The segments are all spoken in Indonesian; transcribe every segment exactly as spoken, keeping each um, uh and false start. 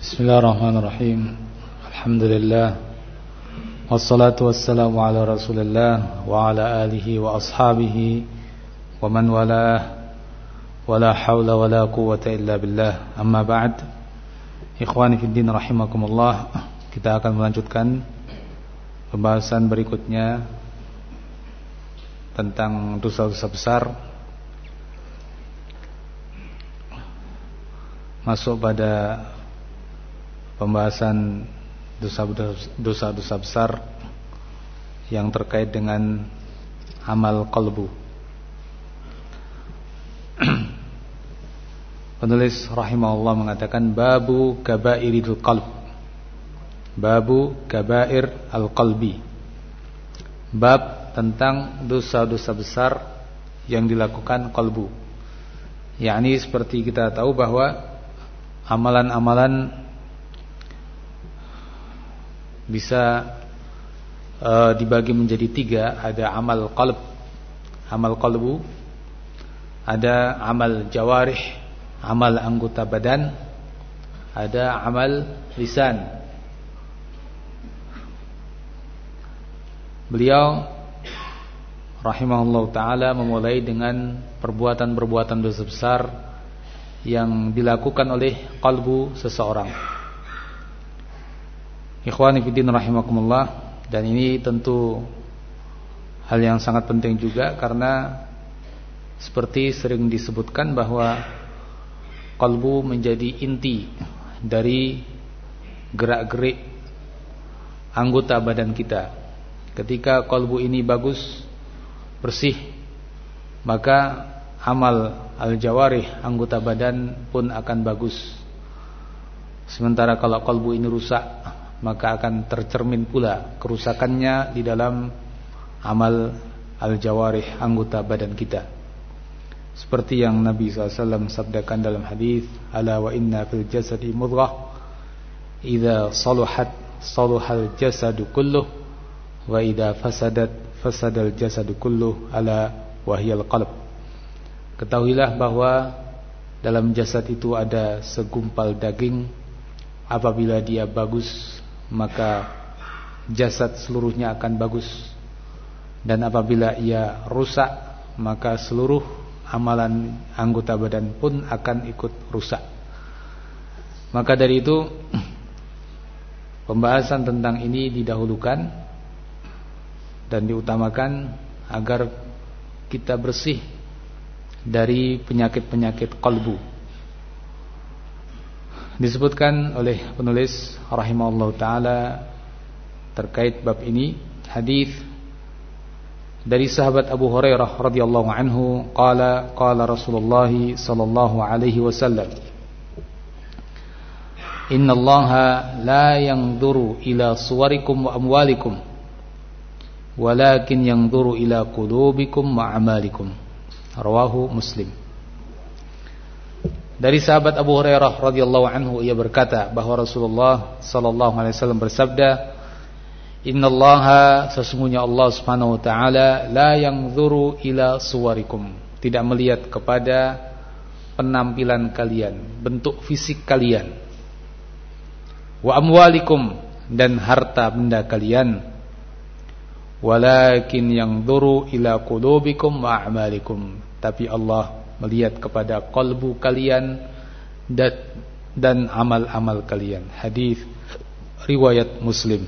Bismillahirrahmanirrahim. Alhamdulillah. Wassalatu wassalamu ala Rasulillah wa ala alihi wa ashabihi wa man walah. Wala hawla wala quwwata illa billah. Amma ba'd. Ikhwani fid din rahimakumullah. Kita akan melanjutkan pembahasan berikutnya tentang dosa-dosa besar. Masuk pada pembahasan dosa-dosa besar yang terkait dengan amal qalbu. Penulis rahimahullah mengatakan babu kabairil qalb. Babu kabair al-qalbi. Bab tentang dosa-dosa besar yang dilakukan qalbu. Yakni seperti kita tahu bahwa amalan-amalan bisa uh, dibagi menjadi tiga. Ada amal qalb, amal qalbu. Ada amal jawarih, amal anggota badan. Ada amal lisan. Beliau rahimahullah ta'ala memulai dengan perbuatan-perbuatan dosa besar yang dilakukan oleh qalbu seseorang. Ikhwani fiddin rahimakumullah. Dan ini tentu hal yang sangat penting juga, karena seperti sering disebutkan bahwa qalbu menjadi inti dari gerak-gerik anggota badan kita. Ketika qalbu ini bagus, bersih, maka amal al-jawarih, anggota badan pun akan bagus. Sementara kalau qalbu ini rusak, maka akan tercermin pula kerusakannya di dalam amal al-jawarih, anggota badan kita. Seperti yang Nabi sallallahu alaihi wasallam sabdakan dalam hadis, ala wa inna fil jasadi mudghah idza saluhat saluhal jasadu kulluh wa idza fasadat fasadal jasadu kulluh ala wahyal qalb. Ketahuilah bahwa dalam jasad itu ada segumpal daging. Apabila dia bagus, maka jasad seluruhnya akan bagus. Dan apabila ia rusak, maka seluruh amalan anggota badan pun akan ikut rusak. Maka dari itu pembahasan tentang ini didahulukan dan diutamakan agar kita bersih dari penyakit-penyakit qalbu. Disebutkan oleh penulis rahimahullah ta'ala terkait bab ini hadis dari sahabat Abu Hurairah radhiyallahu anhu, qala qala Rasulullah sallallahu alaihi wasallam, innallaha la yanzuru ila suwarikum wa amwalikum walakin yanzuru ila qulubikum wa amalikum. Rawahu Muslim. Dari sahabat Abu Hurairah radhiyallahu anhu, ia berkata bahwa Rasulullah sallallahu alaihi wasallam bersabda, innallaha, sesungguhnya Allah Subhanahu wa taala, la yanzuru ila suwarikum, tidak melihat kepada penampilan kalian, bentuk fisik kalian, wa amwalikum, dan harta benda kalian, walakin yanzuru ila qulubikum wa a'malikum, tapi Allah melihat kepada qalbu kalian dan, dan amal-amal kalian. Hadis riwayat Muslim.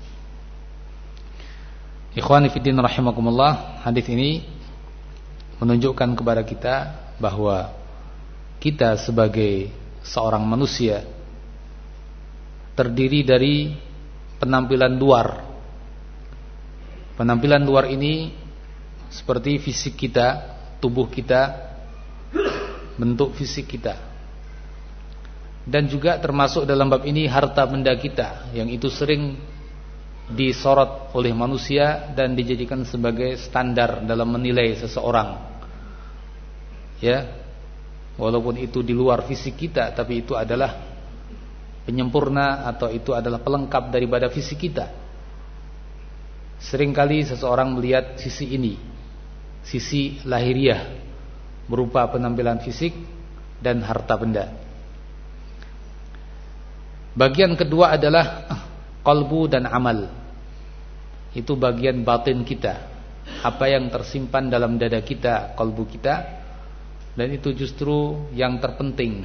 Ikhwani fiddin rahimakumullah. Hadis ini menunjukkan kepada kita bahwa kita sebagai seorang manusia terdiri dari penampilan luar. Penampilan luar ini seperti fisik kita, tubuh kita, bentuk fisik kita. Dan juga termasuk dalam bab ini harta benda kita, yang itu sering disorot oleh manusia dan dijadikan sebagai standar dalam menilai seseorang. Ya, walaupun itu di luar fisik kita, tapi itu adalah penyempurna atau itu adalah pelengkap daripada fisik kita. Seringkali seseorang melihat sisi ini, sisi lahiriah, berupa penampilan fisik dan harta benda. Bagian kedua adalah qalbu dan amal. Itu bagian batin kita, apa yang tersimpan dalam dada kita, qalbu kita, dan itu justru yang terpenting.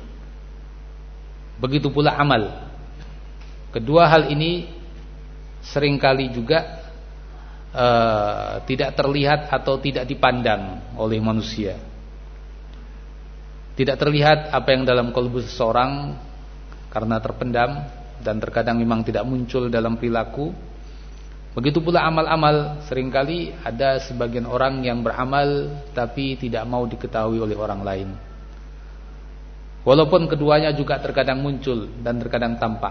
Begitu pula amal. Kedua hal ini seringkali juga uh, tidak terlihat atau tidak dipandang oleh manusia. Tidak terlihat apa yang dalam kalbu seseorang karena terpendam dan terkadang memang tidak muncul dalam perilaku. Begitu pula amal-amal, seringkali ada sebagian orang yang beramal tapi tidak mau diketahui oleh orang lain. Walaupun keduanya juga terkadang muncul dan terkadang tampak.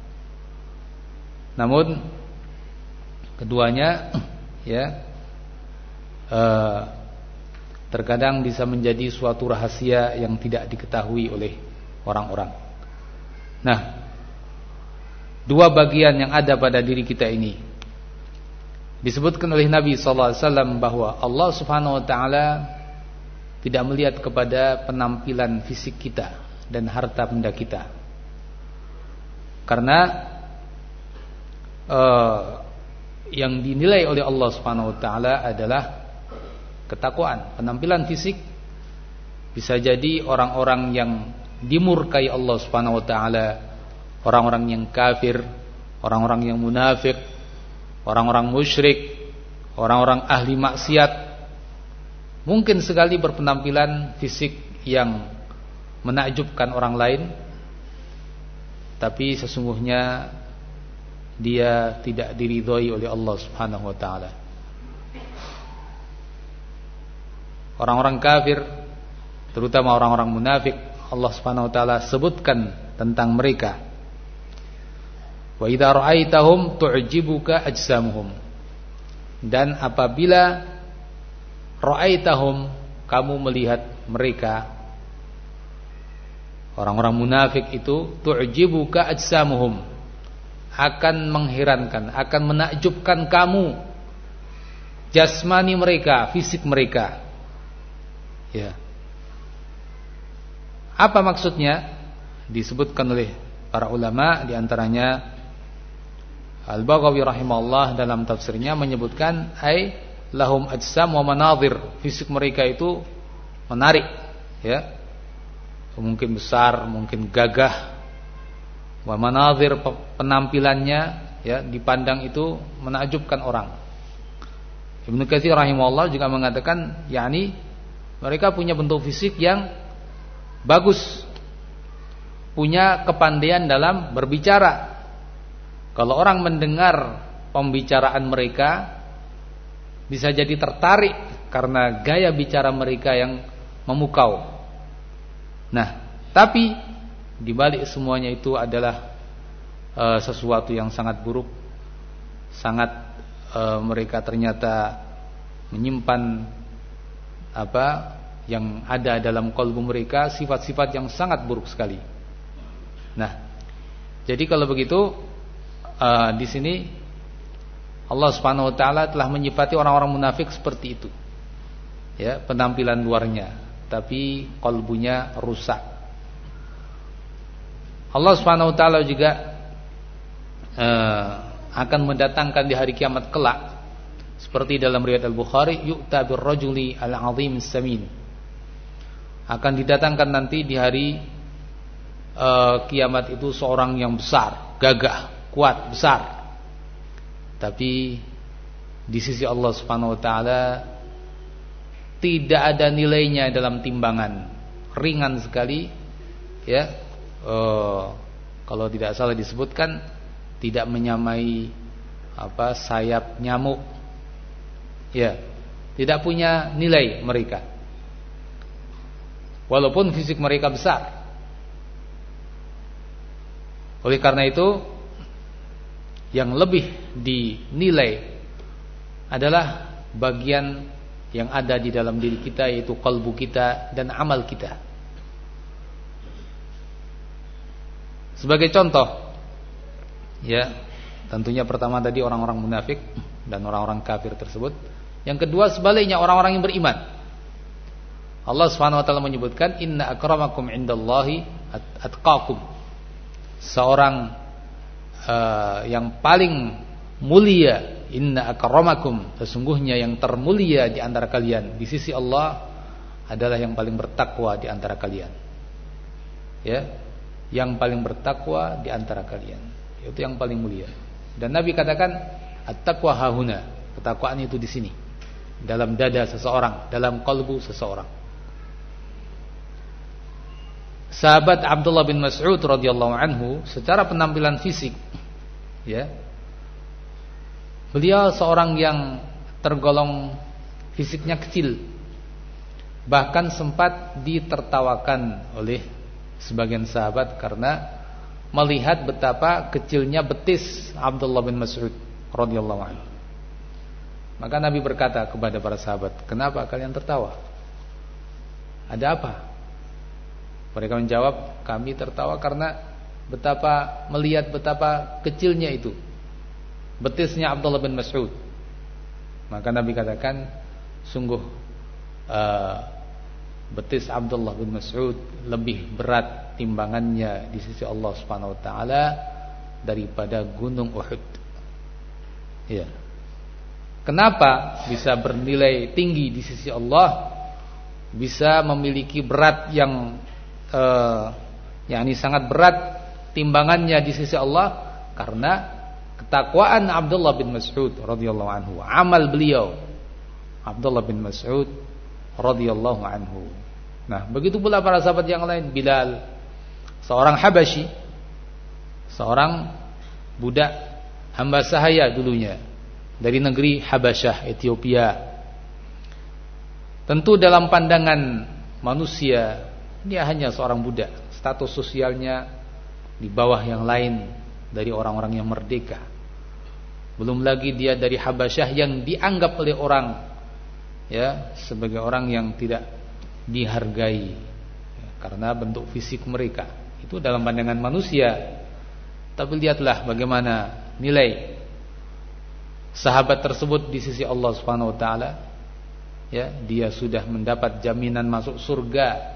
Namun keduanya ya eh, terkadang bisa menjadi suatu rahasia yang tidak diketahui oleh orang-orang. Nah, dua bagian yang ada pada diri kita ini disebutkan oleh Nabi sallallahu alaihi wasallam bahwa Allah Subhanahu wa taala tidak melihat kepada penampilan fisik kita dan harta benda kita. Karena uh, yang dinilai oleh Allah Subhanahu wa taala adalah ketakwaan. Penampilan fisik bisa jadi orang-orang yang dimurkai Allah Subhanahu wa taala, orang-orang yang kafir, orang-orang yang munafik, orang-orang musyrik, orang-orang ahli maksiat, mungkin sekali berpenampilan fisik yang menakjubkan orang lain, tapi sesungguhnya dia tidak diridhoi oleh Allah Subhanahu wa taala. Orang-orang kafir, terutama orang-orang munafik, Allah Subhanahu wa taala sebutkan tentang mereka. Wa idza ra'aitahum tu'jibuka ajsamuhum. Dan apabila ra'aitahum, kamu melihat mereka, orang-orang munafik itu, tu'jibuka ajsamuhum, akan mengherankan, akan menakjubkan kamu jasmani mereka, fisik mereka. Ya. Apa maksudnya? Disebutkan oleh para ulama, di antaranya Al-Baghawi rahimahullah dalam tafsirnya menyebutkan ai lahum ajsam wa manazir, fisik mereka itu menarik, ya. Mungkin besar, mungkin gagah. Wa manazir, penampilannya ya dipandang itu menakjubkan orang. Ibnu Katsir rahimahullah juga mengatakan yakni mereka punya bentuk fisik yang bagus, punya kepandaian dalam berbicara. Kalau orang mendengar pembicaraan mereka bisa jadi tertarik karena gaya bicara mereka yang memukau. Nah, tapi di balik semuanya itu adalah e, sesuatu yang sangat buruk. Sangat e, mereka ternyata menyimpan apa yang ada dalam kalbu mereka, sifat-sifat yang sangat buruk sekali. Nah, jadi kalau begitu Uh, di sini Allah Subhanahu wa taala telah menyifati orang-orang munafik seperti itu. Ya, penampilan luarnya, tapi kalbunya rusak. Allah Subhanahu wa taala juga uh, akan mendatangkan di hari kiamat kelak seperti dalam riwayat Al-Bukhari, yu'ta bir-rajuli al-'azim as-samin. Akan didatangkan nanti di hari uh, kiamat itu seorang yang besar, gagah, kuat, besar. Tapi di sisi Allah Subhanahu wa taala tidak ada nilainya dalam timbangan, ringan sekali, ya. Uh, kalau tidak salah disebutkan tidak menyamai apa sayap nyamuk. Ya, tidak punya nilai mereka. Walaupun fisik mereka besar. Oleh karena itu, yang lebih dinilai adalah bagian yang ada di dalam diri kita, yaitu kalbu kita dan amal kita. Sebagai contoh, ya, tentunya pertama tadi orang-orang munafik dan orang-orang kafir tersebut. Yang kedua sebaliknya orang-orang yang beriman. Allah Subhanahu wa taala menyebutkan inna akramakum indallahi atqakum. seorang uh, yang paling mulia, inna akramakum, sesungguhnya yang termulia di antara kalian di sisi Allah adalah yang paling bertakwa di antara kalian. Ya, yang paling bertakwa di antara kalian, itu yang paling mulia. Dan Nabi katakan at-taqwa hahuna, ketakwaan itu di sini, dalam dada seseorang, dalam kalbu seseorang. Sahabat Abdullah bin Mas'ud radhiyallahu anhu secara penampilan fisik, ya, beliau seorang yang tergolong fisiknya kecil, bahkan sempat ditertawakan oleh sebagian sahabat karena melihat betapa kecilnya betis Abdullah bin Mas'ud radhiyallahu anhu. Maka Nabi berkata kepada para sahabat, "Kenapa kalian tertawa? Ada apa?" Mereka menjawab, "Kami tertawa karena betapa melihat betapa kecilnya itu betisnya Abdullah bin Mas'ud." Maka Nabi katakan, "Sungguh uh, betis Abdullah bin Mas'ud lebih berat timbangannya di sisi Allah Subhanahu wa taala daripada gunung Uhud." Ya. Kenapa bisa bernilai tinggi di sisi Allah, bisa memiliki berat yang eh, yakni sangat berat timbangannya di sisi Allah? Karena ketakwaan Abdullah bin Mas'ud radhiyallahu anhu, amal beliau Abdullah bin Mas'ud radhiyallahu anhu. Nah, begitu pula para sahabat yang lain. Bilal, seorang Habasyi, seorang budak hamba sahaya dulunya dari negeri Habasyah, Ethiopia. Tentu dalam pandangan manusia dia hanya seorang budak, status sosialnya di bawah yang lain dari orang-orang yang merdeka. Belum lagi dia dari Habasyah yang dianggap oleh orang, ya, sebagai orang yang tidak dihargai, ya, karena bentuk fisik mereka. Itu dalam pandangan manusia. Tapi lihatlah bagaimana nilai sahabat tersebut di sisi Allah Subhanahu wa taala. Ya, dia sudah mendapat jaminan masuk surga.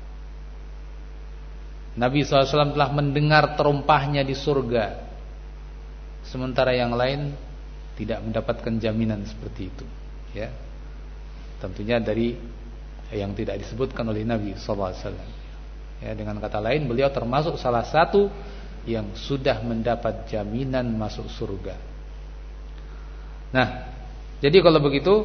Nabi shallallahu alaihi wasallam telah mendengar terumpahnya di surga, sementara yang lain tidak mendapatkan jaminan seperti itu. Ya, tentunya dari yang tidak disebutkan oleh Nabi shallallahu alaihi wasallam. Ya, dengan kata lain, beliau termasuk salah satu yang sudah mendapat jaminan masuk surga. Nah, jadi kalau begitu,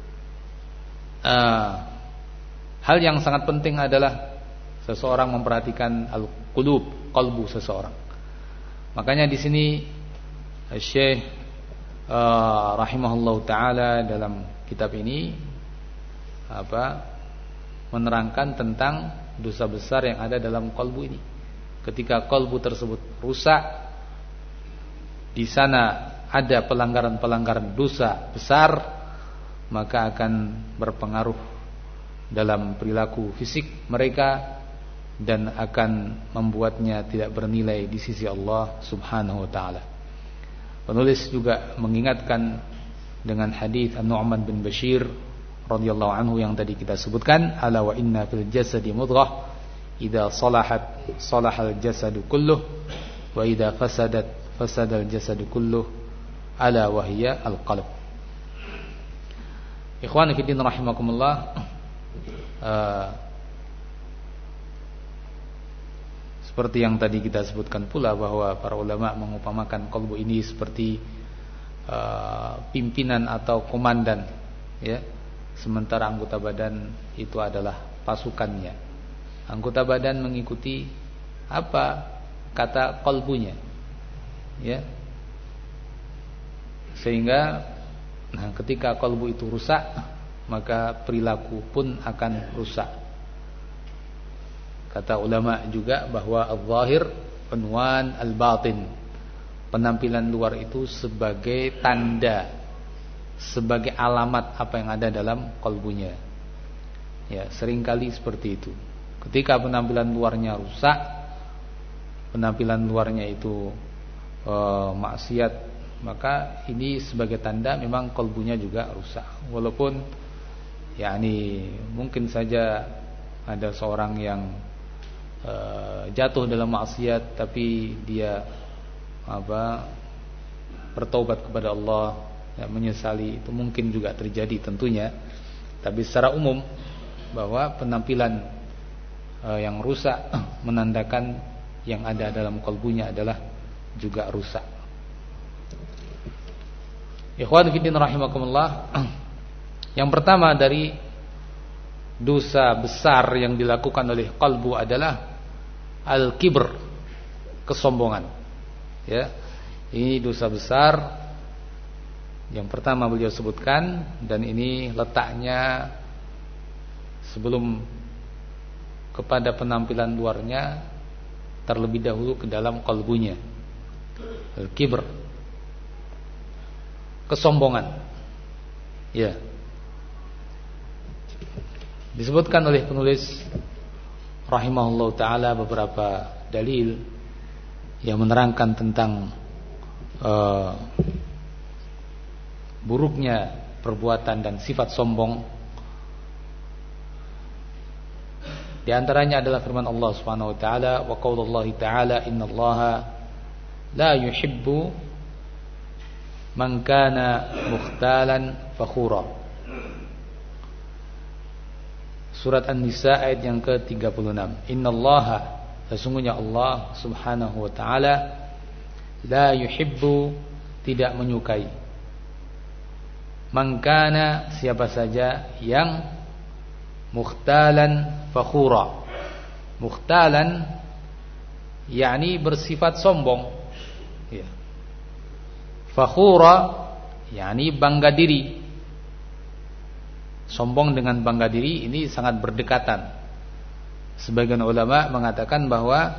uh, hal yang sangat penting adalah seseorang memperhatikan al-qulub, qalbu seseorang. Makanya di sini Syekh uh, rahimahullahu taala dalam kitab ini apa menerangkan tentang dosa besar yang ada dalam qalbu ini. Ketika qalbu tersebut rusak, di sana ada pelanggaran-pelanggaran dosa besar, maka akan berpengaruh dalam perilaku fisik mereka dan akan membuatnya tidak bernilai di sisi Allah Subhanahu wa taala. Penulis juga mengingatkan dengan hadis An-Nu'man bin Bashir radhiyallahu anhu yang tadi kita sebutkan, ala wa inna fil jasadi mudghah idza salahat salahal jasadu kulluh wa idza fasadat fasadal jasadu kulluh ala wa hiya al-qalb. Ikhwani fi din rahimakumullah, uh, seperti yang tadi kita sebutkan pula bahwa para ulama mengupamakan qalbu ini seperti uh, pimpinan atau komandan, ya, sementara anggota badan itu adalah pasukannya. Anggota badan mengikuti apa kata qalbunya, ya, sehingga nah, ketika qalbu itu rusak, maka perilaku pun akan rusak. Kata ulama juga bahwa al-zahir unwan al-batin, penampilan luar itu sebagai tanda, sebagai alamat apa yang ada dalam qalbunya. Ya, seringkali seperti itu. Ketika penampilan luarnya rusak, penampilan luarnya itu e, maksiat, maka ini sebagai tanda memang qalbunya juga rusak. Walaupun yakni mungkin saja ada seorang yang uh, jatuh dalam maksiat tapi dia apa bertaubat kepada Allah, ya, menyesali, itu mungkin juga terjadi tentunya. Tapi secara umum bahwa penampilan uh, yang rusak menandakan yang ada dalam kalbunya adalah juga rusak. Ikhwan fillah rahimakumullah. Yang pertama dari dosa besar yang dilakukan oleh kalbu adalah al-kibr, kesombongan. Ya, ini dosa besar yang pertama beliau sebutkan, dan ini letaknya sebelum kepada penampilan luarnya, terlebih dahulu ke dalam kalbunya. Al-kibr, kesombongan. Ya. Disebutkan oleh penulis rahimahullah taala beberapa dalil yang menerangkan tentang uh, buruknya perbuatan dan sifat sombong. Di antaranya adalah firman Allah Subhanahu wa taala, wa qaulullahi taala, innallaha la yuhibbu man kana mukhtalan fakhura. Surat An-Nisa ayat yang ke tiga puluh enam. Innallaha, sesungguhnya Allah Subhanahu wa taala, la yuhibbu, tidak menyukai, man kana, siapa saja yang mukhtalan fakhura. Mukhtalan yakni bersifat sombong, ya. Fakhura yakni bangga diri. Sombong dengan bangga diri ini sangat berdekatan. Sebagian ulama mengatakan bahwa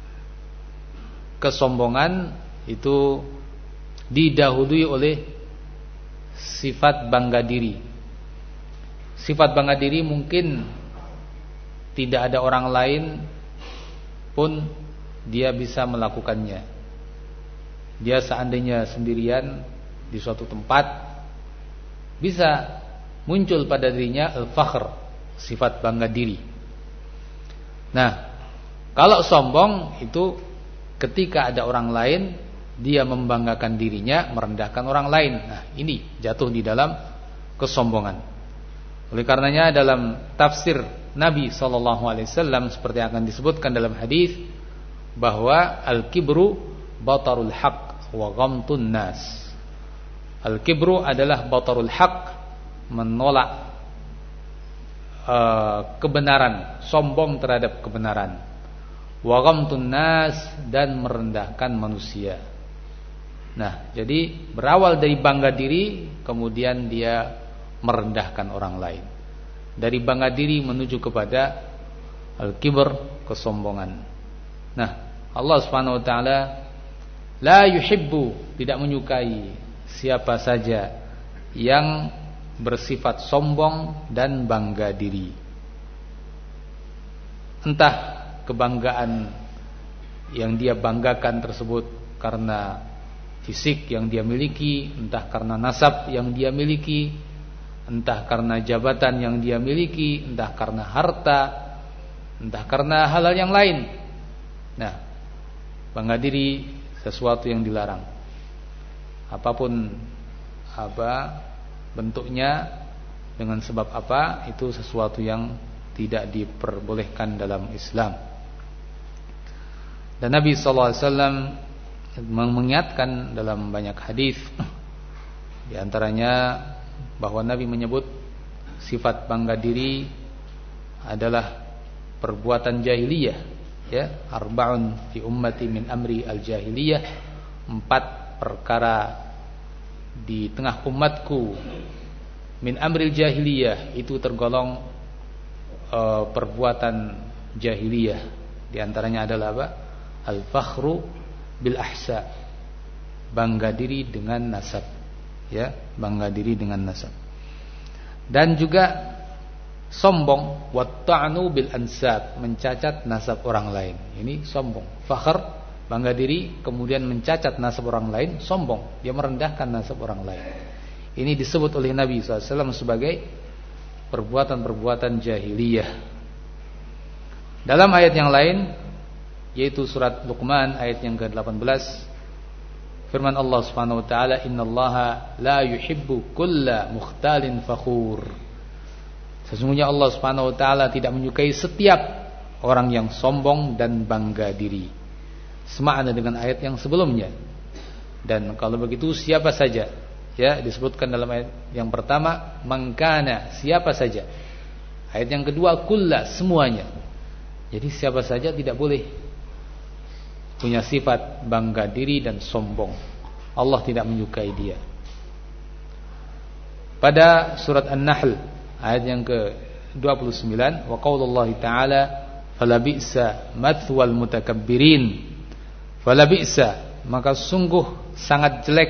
kesombongan itu didahului oleh sifat bangga diri. Sifat bangga diri mungkin tidak ada orang lain pun dia bisa melakukannya. Dia seandainya sendirian di suatu tempat, bisa muncul pada dirinya al-fakhr, sifat bangga diri. Nah, kalau sombong itu ketika ada orang lain, dia membanggakan dirinya, merendahkan orang lain. Nah, ini jatuh di dalam kesombongan. Oleh karenanya dalam tafsir Nabi sallallahu alaihi wasallam seperti yang akan disebutkan dalam hadis bahwa al-kibru batarul haq wa ghamtun nas. Al-kibru adalah batarul haq, menolak uh, kebenaran, sombong terhadap kebenaran. Wa ghamtun nas, dan merendahkan manusia. Nah, jadi berawal dari bangga diri, kemudian dia merendahkan orang lain. Dari bangga diri menuju kepada al-kibr, kesombongan. Nah, Allah Subhanahu wa taala la yuhibbu, tidak menyukai siapa saja yang bersifat sombong dan bangga diri. Entah kebanggaan yang dia banggakan tersebut karena fisik yang dia miliki, entah karena nasab yang dia miliki, entah karena jabatan yang dia miliki, entah karena harta, entah karena hal-hal yang lain. Nah, bangga diri sesuatu yang dilarang. Apapun apa bentuknya, dengan sebab apa, itu sesuatu yang tidak diperbolehkan dalam Islam. Dan Nabi sallallahu alaihi wasallam mengingatkan dalam banyak hadis, di antaranya bahwa Nabi menyebut sifat bangga diri adalah perbuatan jahiliyah, ya, arba'un fi ummati min amri al-jahiliyah, empat perkara di tengah umatku min amril jahiliyah, itu tergolong uh, perbuatan jahiliyah. Di antaranya adalah apa? Al-fakhru bil ahsa, bangga diri dengan nasab, ya, bangga diri dengan nasab. Dan juga sombong, wat ta'nu bil ansab, mencacat nasab orang lain. Ini sombong. Fakhr, bangga diri, kemudian mencacat nasab orang lain, sombong. Dia merendahkan nasab orang lain. Ini disebut oleh Nabi sallallahu alaihi wasallam sebagai perbuatan-perbuatan jahiliyah. Dalam ayat yang lain, yaitu surat Luqman ayat yang ke delapan belas, firman Allah Subhanahu wa taala, "Innallaha la yuhibbu kulla mukhtalin fakhur." Sesungguhnya Allah Subhanahu wa taala tidak menyukai setiap orang yang sombong dan bangga diri. Semakna dengan ayat yang sebelumnya. Dan kalau begitu siapa saja, ya, disebutkan dalam ayat yang pertama mangkana, siapa saja. Ayat yang kedua kulla, semuanya. Jadi siapa saja tidak boleh punya sifat bangga diri dan sombong. Allah tidak menyukai dia. Pada surat An-Nahl ayat yang ke dua puluh sembilan, wa qaulullahi ta'ala fala bi'sa mathwal mutakabbirin. Fala bi'sa, maka sungguh sangat jelek,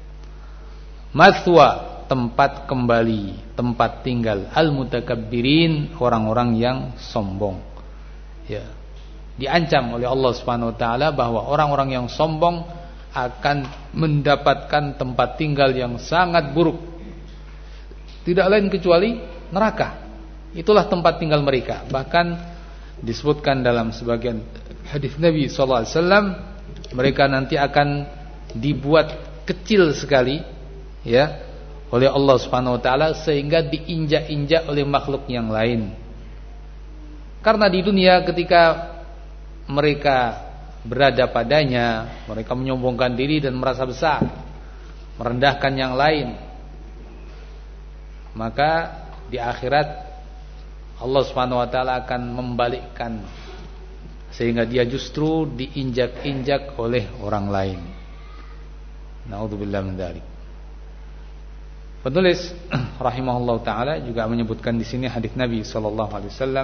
mathwa, tempat kembali, tempat tinggal, al mutakabbirin, orang-orang yang sombong. Ya, diancam oleh Allah Subhanahu wa taala bahwa orang-orang yang sombong akan mendapatkan tempat tinggal yang sangat buruk. Tidak lain kecuali neraka. Itulah tempat tinggal mereka. Bahkan disebutkan dalam sebagian hadis Nabi sallallahu alaihi wasallam, mereka nanti akan dibuat kecil sekali, ya, oleh Allah Subhanahu wa taala sehingga diinjak-injak oleh makhluk yang lain. Karena di dunia ketika mereka berada padanya, mereka menyombongkan diri dan merasa besar, merendahkan yang lain. Maka di akhirat Allah Subhanahu wa taala akan membalikkan sehingga dia justru diinjak-injak oleh orang lain. Na'udzubillah min dzalik. Penulis rahimahullah taala juga menyebutkan di sini hadis Nabi sallallahu alaihi wasallam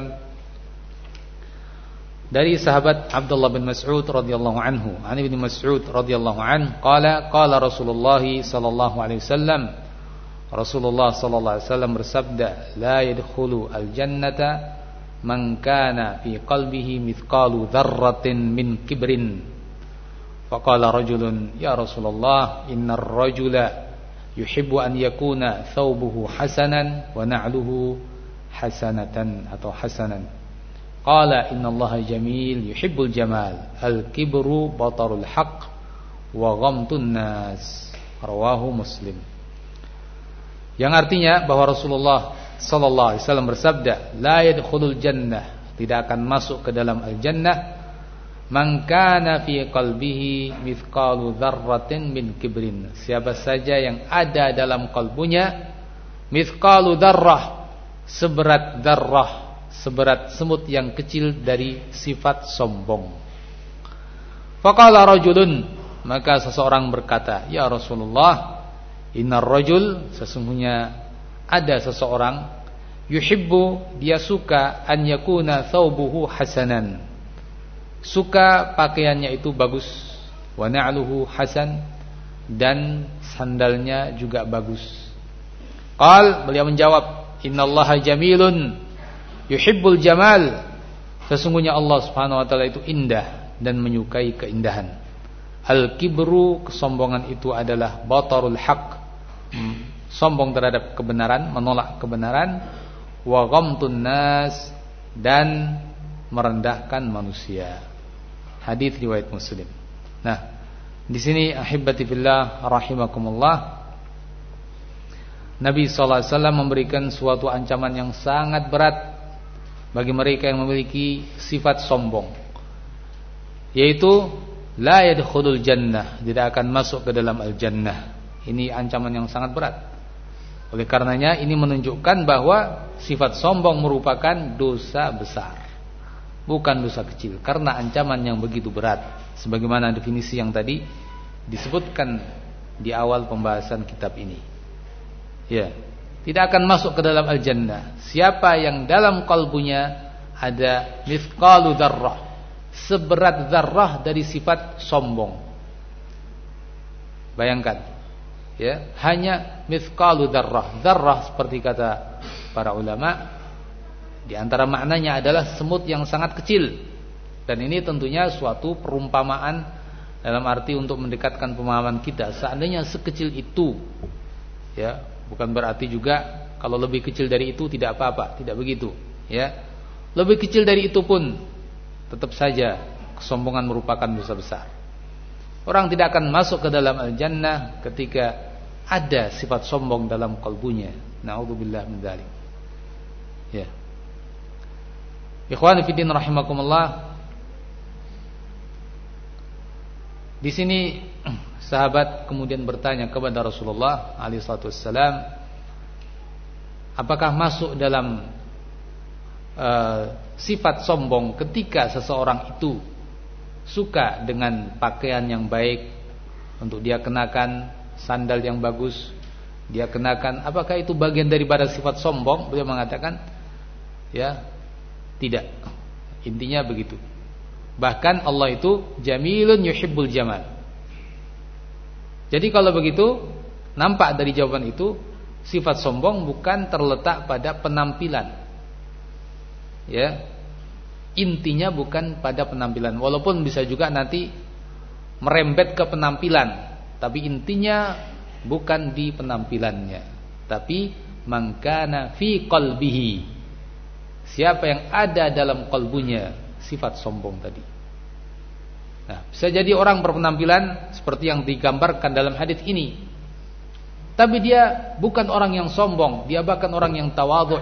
dari sahabat Abdullah bin Mas'ud radhiyallahu anhu, an Ibnu Mas'ud radhiyallahu anhu, qala qala Rasulullah sallallahu alaihi wasallam, Rasulullah sallallahu alaihi wasallam bersabda, la yadkhulu al-jannata man kana fi qalbihi mithqalu dzarratin min kibrin. Faqala rajulun, ya Rasulullah, innar rajula yuhibbu an yakuna thawbuhu hasanan wa na'luhu hasanatan atau hasanan. Qala innallaha jamil yuhibbul jamal, al-kibru batarul haqq wa ghamtun nas. Rawahu Muslim. Yang artinya bahwa Rasulullah sallallahu alaihi wasallam bersabda, la yadkhulul jannah, tidak akan masuk ke dalam al-jannah, man kana fi qalbihi mithqalu dzarratin min kibrin, siapa saja yang ada dalam kalbunya mithqalu dzarrah, seberat dzarrah, seberat semut yang kecil dari sifat sombong. Faqala rajulun, maka seseorang berkata, ya Rasulullah, innar rajul, sesungguhnya ada seseorang, yuhibbu, dia suka, an yakuna thawbuhu hasanan, suka pakaiannya itu bagus, wa na'luhu hasan, dan sandalnya juga bagus. Qal, beliau menjawab, innallaha jamilun yuhibbul jamal, sesungguhnya Allah Subhanahu wa taala itu indah dan menyukai keindahan. Al-kibru, kesombongan itu adalah batarul haq, sombong terhadap kebenaran, menolak kebenaran, wa ghamtun nas, dan merendahkan manusia. Hadis riwayat Muslim. Nah, di sini ahibbati fillah rahimakumullah, Nabi sallallahu alaihi wasallam memberikan suatu ancaman yang sangat berat bagi mereka yang memiliki sifat sombong, yaitu la yadkhulul jannah, tidak akan masuk ke dalam al-jannah. Ini ancaman yang sangat berat. Oleh karenanya ini menunjukkan bahwa sifat sombong merupakan dosa besar, bukan dosa kecil, karena ancaman yang begitu berat, sebagaimana definisi yang tadi disebutkan di awal pembahasan kitab ini. Ya, tidak akan masuk ke dalam al-jannah siapa yang dalam kalbunya ada mithqalu dzarrah, seberat dzarrah dari sifat sombong. Bayangkan, ya, hanya mithqalu dzarrah. Dzarrah seperti kata para ulama, di antara maknanya adalah semut yang sangat kecil. Dan ini tentunya suatu perumpamaan dalam arti untuk mendekatkan pemahaman kita. Seandainya sekecil itu, ya, bukan berarti juga kalau lebih kecil dari itu tidak apa-apa, tidak begitu, ya. Lebih kecil dari itu pun tetap saja kesombongan merupakan dosa besar. Orang tidak akan masuk ke dalam al-jannah ketika ada sifat sombong dalam kalbunya. Na'udzubillah min dzalik. Ya. Ikhwani fillah rahimakumullah. Di sini sahabat kemudian bertanya kepada Rasulullah alaihi salatu wassalam, apakah masuk dalam uh, sifat sombong ketika seseorang itu suka dengan pakaian yang baik, untuk dia kenakan sandal yang bagus, dia kenakan, apakah itu bagian daripada sifat sombong? Beliau mengatakan, ya, tidak. Intinya begitu. Bahkan Allah itu jamilun yuhibbul jamal. Jadi kalau begitu, nampak dari jawaban itu, sifat sombong bukan terletak pada penampilan. Ya. Intinya bukan pada penampilan, walaupun bisa juga nanti merembet ke penampilan, tapi intinya bukan di penampilannya, tapi mangkana fi qalbihi, siapa yang ada dalam kalbunya sifat sombong tadi. Nah, bisa jadi orang berpenampilan seperti yang digambarkan dalam hadis ini, tapi dia bukan orang yang sombong, dia bahkan orang yang tawadhu.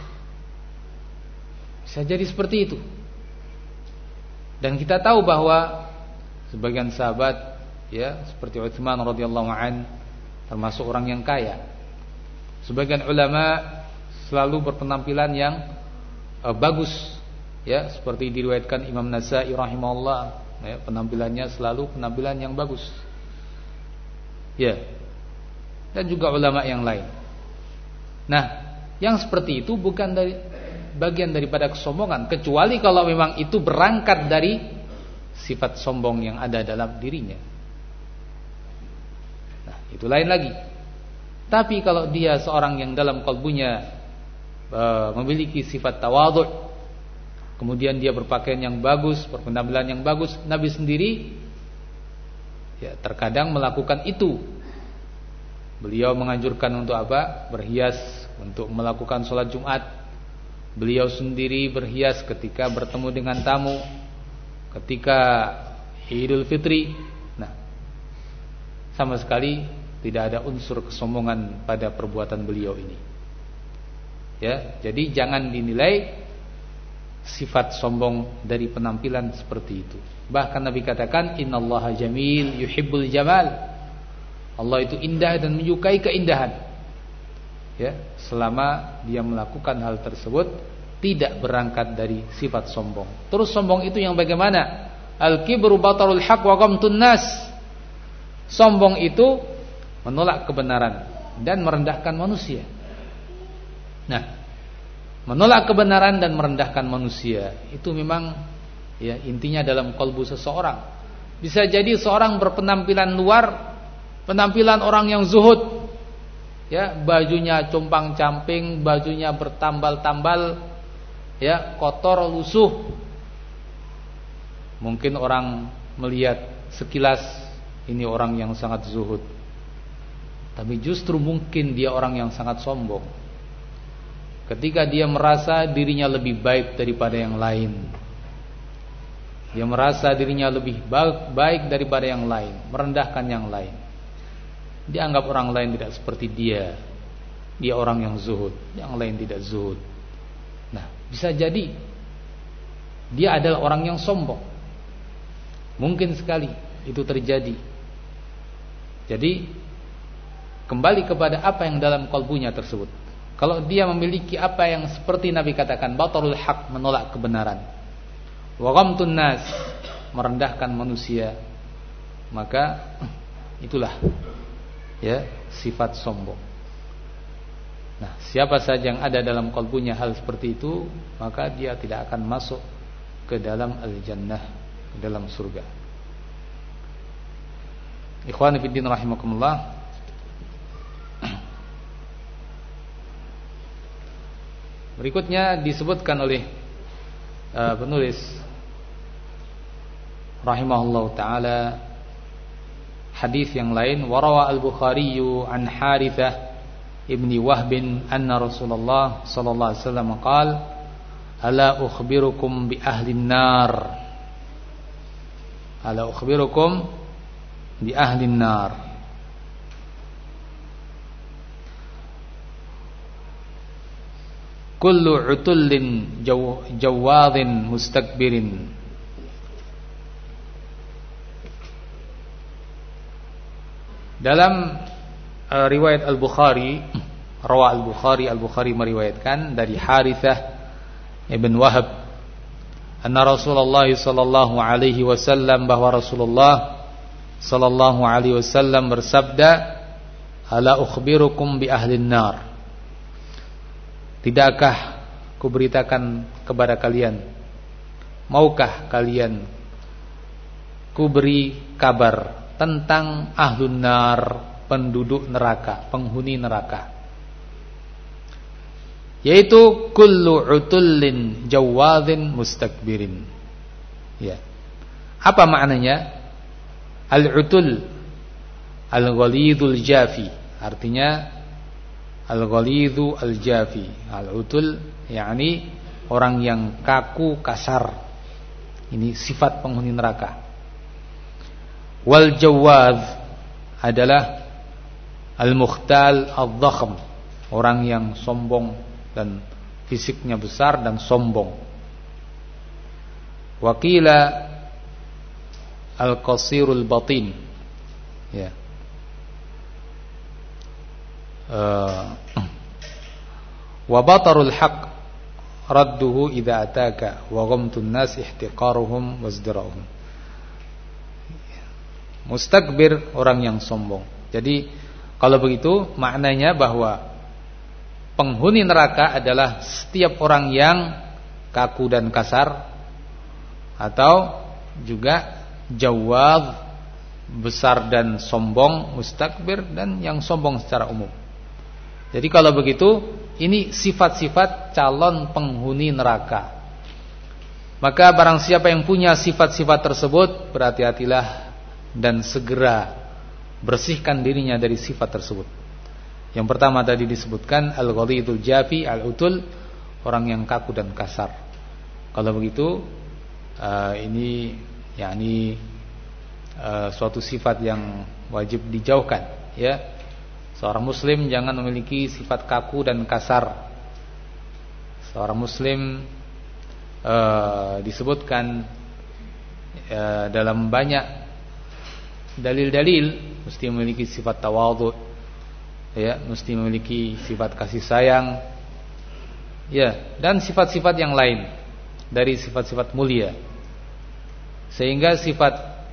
Bisa jadi seperti itu. Dan kita tahu bahwa sebagian sahabat, ya, seperti Utsman radhiyallahu an, termasuk orang yang kaya. Sebagian ulama selalu berpenampilan yang uh, bagus, ya, seperti diriwayatkan Imam Nasa'i rahimahullah, ya, penampilannya selalu penampilan yang bagus. Ya. Dan juga ulama yang lain. Nah, yang seperti itu bukan dari bagian daripada kesombongan, kecuali kalau memang itu berangkat dari sifat sombong yang ada dalam dirinya. Nah, itu lain lagi. Tapi kalau dia seorang yang dalam kalbunya e, memiliki sifat tawadhu, kemudian dia berpakaian yang bagus, berpenampilan yang bagus, Nabi sendiri ya terkadang melakukan itu. Beliau menganjurkan untuk apa? Berhias untuk melakukan sholat Jumat. Beliau sendiri berhias ketika bertemu dengan tamu, ketika Idul Fitri. Nah, sama sekali tidak ada unsur kesombongan pada perbuatan beliau ini. Ya, jadi jangan dinilai sifat sombong dari penampilan seperti itu. Bahkan Nabi katakan, innallaha jamil yuhibbul jamal. Allah itu indah dan menyukai keindahan. Ya, selama dia melakukan hal tersebut tidak berangkat dari sifat sombong. Terus sombong itu yang bagaimana? Al-kibru batarul haq wa ghamtun nas. Sombong itu menolak kebenaran dan merendahkan manusia. Nah, menolak kebenaran dan merendahkan manusia itu memang ya intinya dalam kalbu seseorang. Bisa jadi seorang berpenampilan luar, penampilan orang yang zuhud, ya, bajunya compang-camping, bajunya bertambal-tambal, ya, kotor, lusuh. Mungkin orang melihat sekilas ini orang yang sangat zuhud, tapi justru mungkin dia orang yang sangat sombong. Ketika dia merasa dirinya lebih baik daripada yang lain, dia merasa dirinya lebih baik daripada yang lain, merendahkan yang lain. Dia anggap orang lain tidak seperti dia. Dia orang yang zuhud, yang lain tidak zuhud. Nah, bisa jadi dia adalah orang yang sombong. Mungkin sekali itu terjadi. Jadi kembali kepada apa yang dalam kalbunya tersebut. Kalau dia memiliki apa yang seperti Nabi katakan, batarul haq, menolak kebenaran, wa ghamtun nas, merendahkan manusia, maka itulah ya sifat sombong. Nah, siapa saja yang ada dalam kalbunya hal seperti itu, maka dia tidak akan masuk ke dalam al-jannah, ke dalam surga. Ikhwani fiddin rahimakumullah. Berikutnya disebutkan oleh uh, penulis rahimahullah taala hadis yang lain, warawa al-Bukhari an Harithah ibni Wahb anna Rasulullah sallallahu alaihi wasallam qala ala ukhbirukum bi ahlin nar. Ala ukhbirukum bi ahlin nar. Kullu utullin jaw, jawadin mustakbirin. Dalam uh, riwayat Al-Bukhari, rawa Al-Bukhari, Al-Bukhari meriwayatkan dari Harithah ibn Wahab, anna Rasulullah sallallahu alaihi wasallam, bahwa Rasulullah sallallahu alaihi wasallam bersabda, ala ukhbirukum bi ahlin nar. Tidakkah kuberitakan kepada kalian, maukah kalian kuberi kabar tentang ahlun nar, penduduk neraka, penghuni neraka, yaitu kullu utullin jawadin mustakbirin. Ya. Apa maknanya? Al-utul al-ghalidul jafi, artinya al-ghalidhu al-jafi. Al-utul yakni orang yang kaku, kasar. Ini sifat penghuni neraka. Wal jawad adalah al-mukhtal al-dhakhm, orang yang sombong dan fisiknya besar dan sombong. Wakila al-qasirul batin. Ya. Uh, wa batarul haq radduhu idza ataka wa ghamtun nas ihtiqaruhum wazdirahum. Mustakbir, orang yang sombong. Jadi kalau begitu maknanya bahwa penghuni neraka adalah setiap orang yang kaku dan kasar, atau juga jawad, besar dan sombong, mustakbir, dan yang sombong secara umum. Jadi kalau begitu, ini sifat-sifat calon penghuni neraka. Maka barang siapa yang punya sifat-sifat tersebut, berhati-hatilah dan segera bersihkan dirinya dari sifat tersebut. Yang pertama tadi disebutkan al-ghalidul jafi, al-utul, orang yang kaku dan kasar. Kalau begitu, uh, ini yakni uh, suatu sifat yang wajib dijauhkan, ya. Seorang muslim jangan memiliki sifat kaku dan kasar. Seorang muslim uh, disebutkan uh, dalam banyak dalil-dalil mesti memiliki sifat tawadhu, ya, mesti memiliki sifat kasih sayang, ya, dan sifat-sifat yang lain dari sifat-sifat mulia. Sehingga sifat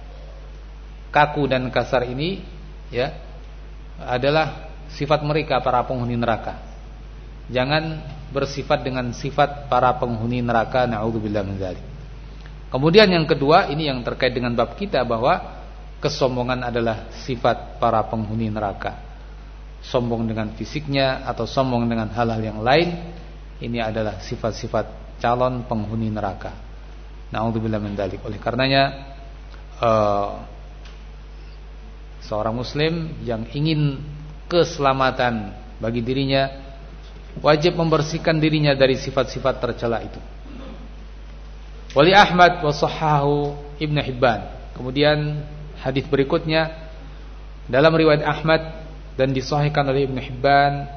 kaku dan kasar ini, ya, adalah sifat mereka para penghuni neraka. Jangan bersifat dengan sifat para penghuni neraka, na'udzubillah min dzalik. Kemudian yang kedua, ini yang terkait dengan bab kita, bahwa kesombongan adalah sifat para penghuni neraka. Sombong dengan fisiknya atau sombong dengan hal-hal yang lain, ini adalah sifat-sifat calon penghuni neraka. Na'udzubillah min dzalik. Oleh karenanya uh, seorang muslim yang ingin keselamatan bagi dirinya wajib membersihkan dirinya dari sifat-sifat tercela itu. Wali Ahmad wa sahhahu Ibnu Hibban. Kemudian hadis berikutnya dalam riwayat Ahmad dan disahihkan oleh Ibnu Hibban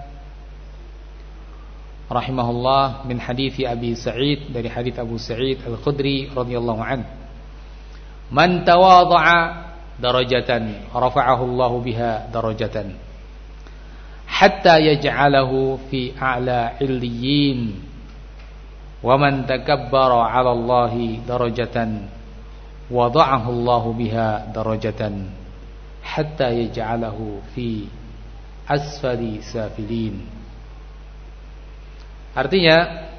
rahimahullah min hadits Abi Sa'id, dari hadits Abu Sa'id Al-Khudri radhiyallahu anhu. Man tawadha'a darajatan rafa'ahu Allah biha darajatan hatta yaj'alahu fi a'la 'illiyyin wa man takabbara 'ala Allah darajatan wada'ahu Allah biha darajatan hatta yaj'alahu fi asfali safilin. Artinya,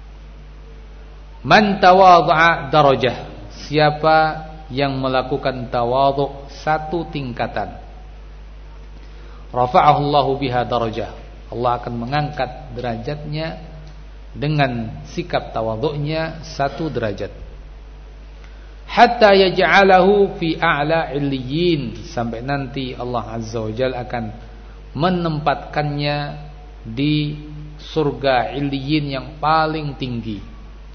man tawadha'a darajah, siapa yang melakukan tawadhu satu tingkatan, rafa'ahu Allahu biha darajah, Allah akan mengangkat derajatnya dengan sikap tawadhu'nya satu derajat. Hatta yaj'alahu fi a'la 'illiyyin, sampai nanti Allah Azza wa Jalla akan menempatkannya di surga 'illiyyin yang paling tinggi.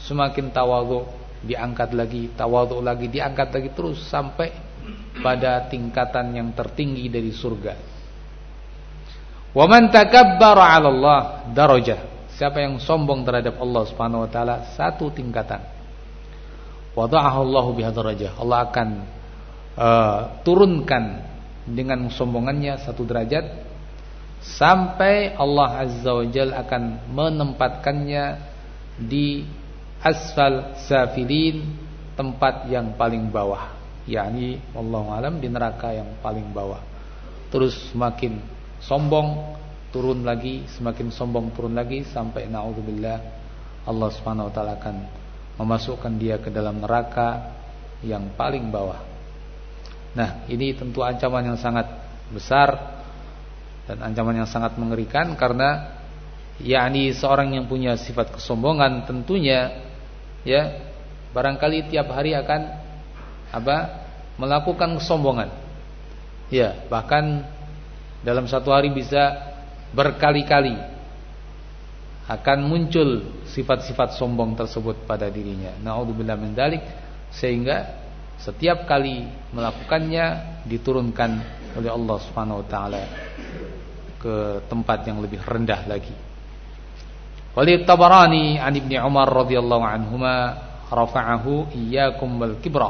semakin tawadhu, diangkat lagi, tawadhu lagi, diangkat lagi, terus sampai pada tingkatan yang tertinggi dari surga. Wa man takabbara 'ala Allah darajah. Siapa yang sombong terhadap Allah Subhanahu wa taala, satu tingkatan. Wada'ahu Allahu biha darajah. Allah akan uh, turunkan dengan sombongannya satu derajat sampai Allah Azza wa Jalla akan menempatkannya di asfal safilin, tempat yang paling bawah, yakni wallahu alam di neraka yang paling bawah. Terus semakin sombong turun lagi, semakin sombong turun lagi sampai naudzubillah Allah Subhanahu wa taala akan memasukkan dia ke dalam neraka yang paling bawah. Nah, ini tentu ancaman yang sangat besar dan ancaman yang sangat mengerikan, karena yakni seorang yang punya sifat kesombongan tentunya ya barangkali tiap hari akan apa? Melakukan kesombongan. Ya, bahkan dalam satu hari bisa berkali-kali akan muncul sifat-sifat sombong tersebut pada dirinya. Na'udzubillah min dzalik, sehingga setiap kali melakukannya diturunkan oleh Allah Subhanahu wa taala ke tempat yang lebih rendah lagi. Walid Tabarani an Ibnu Umar radhiyallahu anhuma rafa'ahu iyyakum wal kibra.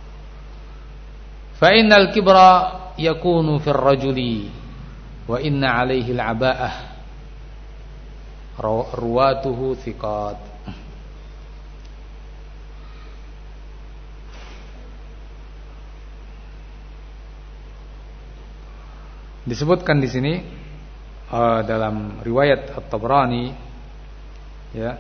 Fa innal kibra yakunu fir rajuli wa inna 'alaihi al-'aba'ah. Ruwatuhu thiqat. Disebutkan di sini uh, dalam riwayat At-Tabrani ya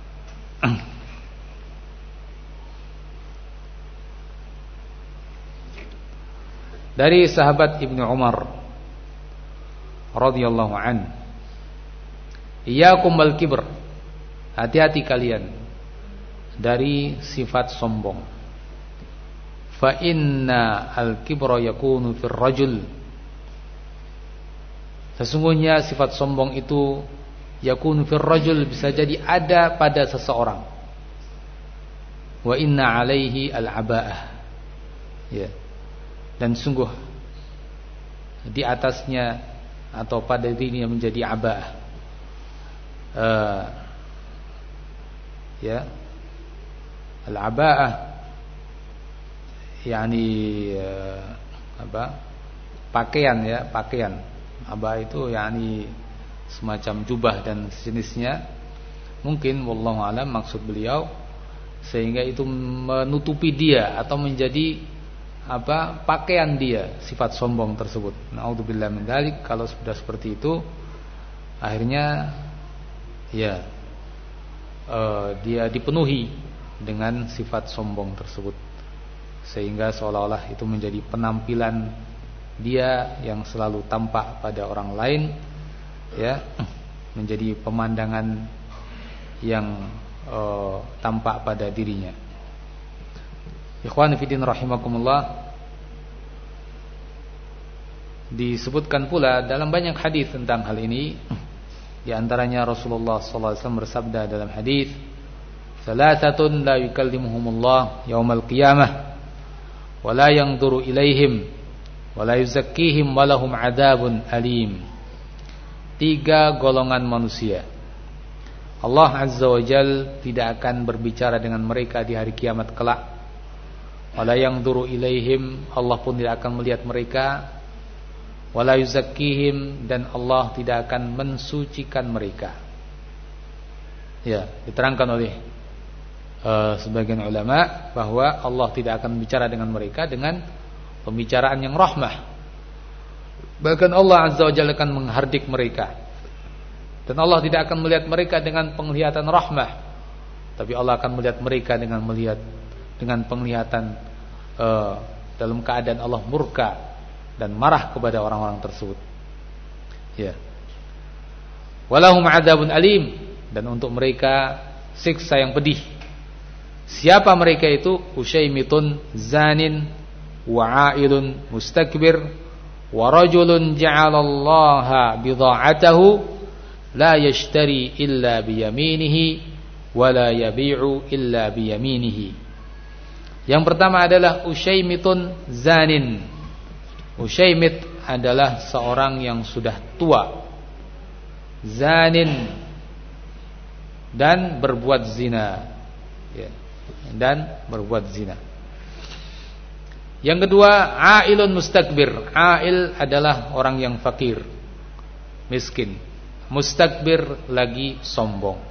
dari sahabat Ibnu Umar radhiyallahu an, iyyakum wal kibr, hati-hati kalian dari sifat sombong. Fa inna al kibra yakunu fir rajul, sesungguhnya sifat sombong itu yakunu fir rajul, bisa jadi ada pada seseorang. Wa inna alaihi al-aba'ah, ya, dan sungguh di atasnya atau pada dirinya menjadi aba'ah, uh, ya, al-aba'ah yakni uh, apa? Pakaian, ya, pakaian. Aba'ah itu yakni semacam jubah dan sejenisnya. Mungkin wallahu alam maksud beliau sehingga itu menutupi dia atau menjadi apa? Pakaian dia sifat sombong tersebut. Naudzubillah min dzalik. Kalau sudah seperti itu akhirnya ya uh, dia dipenuhi dengan sifat sombong tersebut, sehingga seolah-olah itu menjadi penampilan dia yang selalu tampak pada orang lain, ya, menjadi pemandangan yang uh, tampak pada dirinya. Ikhwan fillah rahimakumullah, disebutkan pula dalam banyak hadis tentang hal ini. Di antaranya Rasulullah sallallahu alaihi wasallam bersabda dalam hadis, "Salasatun la yukallimuhumullah yaumal qiyamah wa la yanzuru ilaihim wa la yuzakkihim wa lahum adzabun alim." Tiga golongan manusia, Allah Azza wa Jalla tidak akan berbicara dengan mereka di hari kiamat kelak. Wala yanzuru ilaihim, Allah pun tidak akan melihat mereka. Wala yuzakkihim, dan Allah tidak akan mensucikan mereka. Ya, diterangkan oleh uh, sebagian ulama bahwa Allah tidak akan bicara dengan mereka dengan pembicaraan yang rahmah. Bahkan Allah Azza wa Jalla akan menghardik mereka. Dan Allah tidak akan melihat mereka dengan penglihatan rahmah, tapi Allah akan melihat mereka dengan melihat dengan penglihatan uh, dalam keadaan Allah murka dan marah kepada orang-orang tersebut. Ya. Walahum adzabun alim, dan untuk mereka siksa yang pedih. Siapa mereka itu? Usyaimitun zanin wa 'ailun mustakbir wa rajulun ja'alallaha bidha'atahu la yashtari illa biyaminihi wa la yabi'u illa biyaminihi. Yang pertama adalah Usyaimitun zanin. Usyaimit adalah seorang yang sudah tua, zanin, dan berbuat zina, ya, dan berbuat zina. Yang kedua, ailun mustakbir. Ail adalah orang yang fakir, miskin. Mustakbir lagi sombong.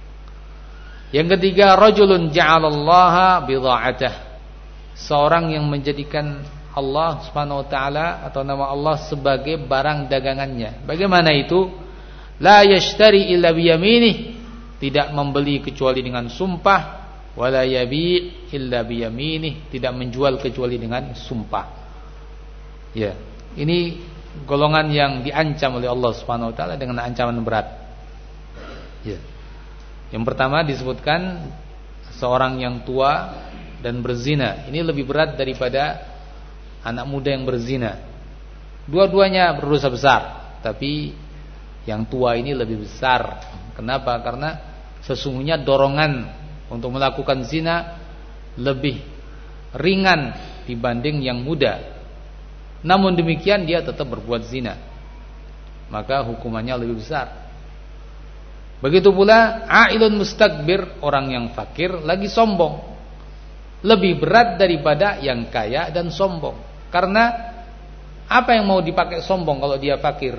Yang ketiga, rajulun ja'alallaha bidha'atah. Seorang yang menjadikan Allah Subhanahu wa taala atau nama Allah sebagai barang dagangannya. Bagaimana itu? La yashtari illa biyaminih. Tidak membeli kecuali dengan sumpah. Wala yabi' illa biyaminih, tidak menjual kecuali dengan sumpah. Ya, ini golongan yang diancam oleh Allah Subhanahu wa taala dengan ancaman berat. Ya. Yang pertama disebutkan seorang yang tua dan berzina. Ini lebih berat daripada anak muda yang berzina. Dua-duanya berdosa besar, tapi yang tua ini lebih besar. Kenapa? Karena sesungguhnya dorongan untuk melakukan zina lebih ringan dibanding yang muda. Namun demikian dia tetap berbuat zina, maka hukumannya lebih besar. Begitu pula ailun mustakbir, orang yang fakir lagi sombong, lebih berat daripada yang kaya dan sombong. Karena apa yang mau dipakai sombong kalau dia fakir?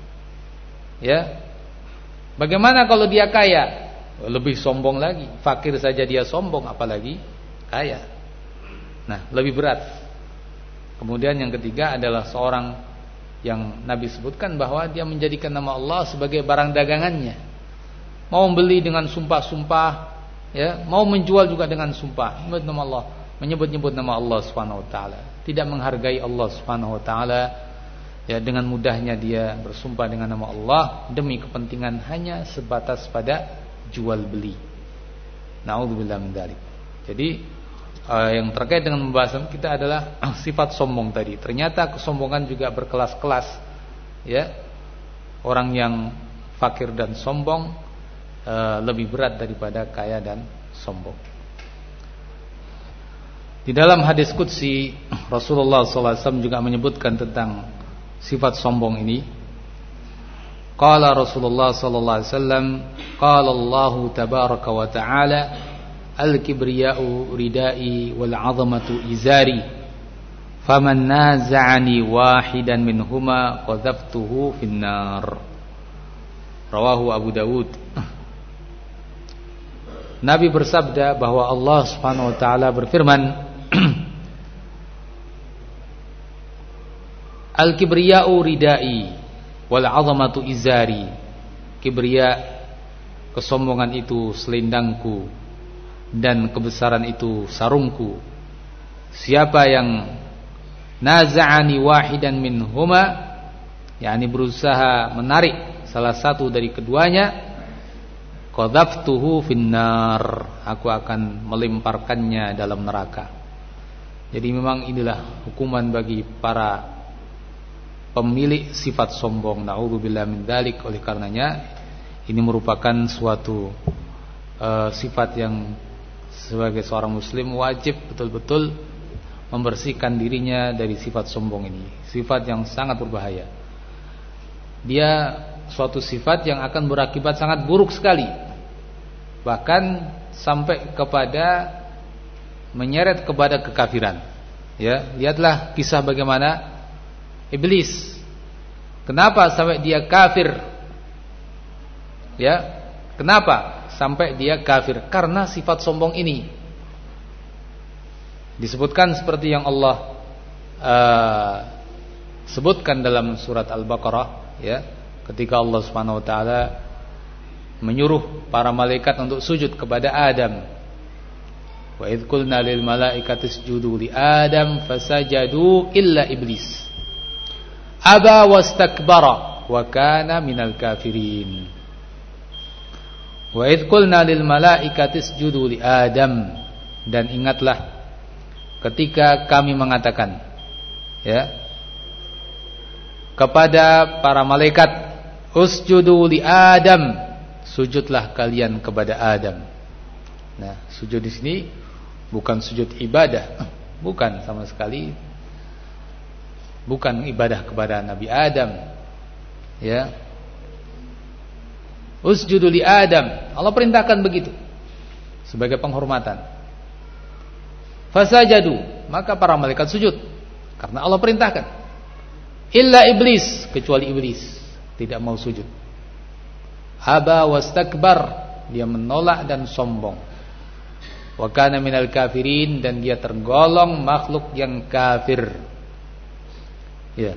Ya. Bagaimana kalau dia kaya? Lebih sombong lagi. Fakir saja dia sombong, apalagi kaya. Nah, lebih berat. Kemudian yang ketiga adalah seorang yang Nabi sebutkan bahwa dia menjadikan nama Allah sebagai barang dagangannya. Mau membeli dengan sumpah-sumpah, ya, mau menjual juga dengan sumpah, menyebut nama Allah, menyebut-nyebut nama Allah Subhanahu wa taala. Tidak menghargai Allah Subhanahu wa taala. Ya, dengan mudahnya dia bersumpah dengan nama Allah demi kepentingan hanya sebatas pada jual beli. Na'udzubillah min dzalik. Jadi uh, yang terkait dengan pembahasan kita adalah uh, sifat sombong tadi. Ternyata kesombongan juga berkelas-kelas. Ya. Orang yang fakir dan sombong uh, lebih berat daripada kaya dan sombong. Di dalam hadis qudsi Rasulullah sallallahu alaihi wasallam juga menyebutkan tentang sifat sombong ini. Qala Rasulullah sallallahu alaihi wasallam, qala Allah tabaraka wa ta'ala, al-kibriya'u ridai wal 'azamatu izari, faman naza'ani wahidan minhuma qadhaftuhu finnar. Rawahu Abu Dawud. Nabi bersabda bahwa Allah Subhanahu wa taala berfirman, al-kibriya'u ridai wal 'azamatu izari. Kibriya, kesombongan itu selendangku, dan kebesaran itu sarungku. Siapa yang naza'ani wahidan minhuma, yakni berusaha menarik salah satu dari keduanya, qadhaftuhu finnar, aku akan melemparkannya dalam neraka. Jadi memang inilah hukuman bagi para pemilik sifat sombong. Na'udzubillah min dzalik. Oleh karenanya ini merupakan suatu uh, sifat yang sebagai seorang muslim wajib betul-betul membersihkan dirinya dari sifat sombong ini. Sifat yang sangat berbahaya. Dia suatu sifat yang akan berakibat sangat buruk sekali, bahkan sampai kepada menyeret kepada kekafiran. Ya, lihatlah kisah bagaimana Iblis. Kenapa sampai dia kafir? Ya, kenapa sampai dia kafir? Karena sifat sombong ini. Disebutkan seperti yang Allah uh, sebutkan dalam surat Al-Baqarah, ya, ketika Allah Subhanahu wa taala menyuruh para malaikat untuk sujud kepada Adam. Wa idz qulna lil malaikati isjudu li Adam fasajadu illa iblis aba wastakbara wa kana minal kafirin. Wa idz qulna lil malaikati isjudu li Adam, dan ingatlah ketika kami mengatakan, ya, kepada para malaikat, usjudu li Adam, sujudlah kalian kepada Adam. Nah, sujud di sini bukan sujud ibadah, bukan sama sekali, bukan ibadah kepada Nabi Adam. Ya, usjudu li Adam, Allah perintahkan begitu sebagai penghormatan. Fasajadu, maka para malaikat sujud karena Allah perintahkan. Illa iblis, kecuali iblis tidak mau sujud. Aba wastakbar, dia menolak dan sombong. Wa kana minal kafirin, dan dia tergolong makhluk yang kafir. Ya.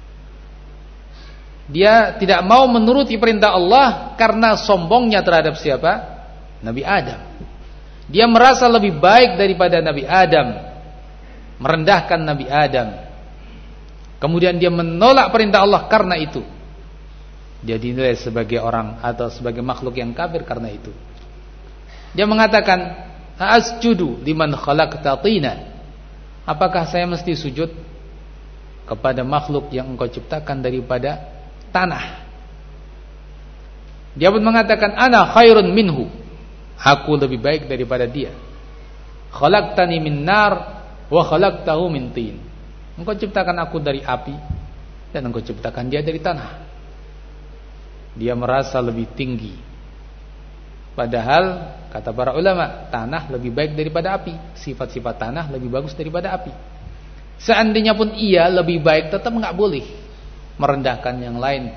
Dia tidak mau menuruti perintah Allah karena sombongnya terhadap siapa? Nabi Adam. Dia merasa lebih baik daripada Nabi Adam, merendahkan Nabi Adam. Kemudian dia menolak perintah Allah karena itu. Dia dinilai sebagai orang atau sebagai makhluk yang kafir karena itu. Dia mengatakan, asjudu liman khalaqta tina. Apakah saya mesti sujud kepada makhluk yang engkau ciptakan daripada tanah? Dia pun mengatakan, ana khairun minhu, aku lebih baik daripada dia. Khalaqtani min nar wa khalaqtahu min tin. Engkau ciptakan aku dari api dan engkau ciptakan dia dari tanah. Dia merasa lebih tinggi. Padahal kata para ulama, tanah lebih baik daripada api. Sifat-sifat tanah lebih bagus daripada api. Seandainya pun ia lebih baik, tetap enggak boleh merendahkan yang lain.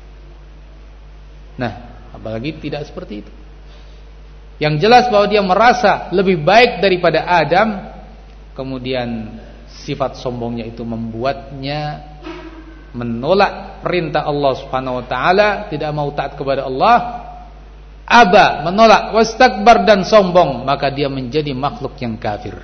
Nah, apalagi tidak seperti itu. Yang jelas bahwa dia merasa lebih baik daripada Adam, kemudian sifat sombongnya itu membuatnya menolak perintah Allah Subhanahu wa taala, tidak mau taat kepada Allah. Aba, menolak, wastakbar, dan sombong, maka dia menjadi makhluk yang kafir.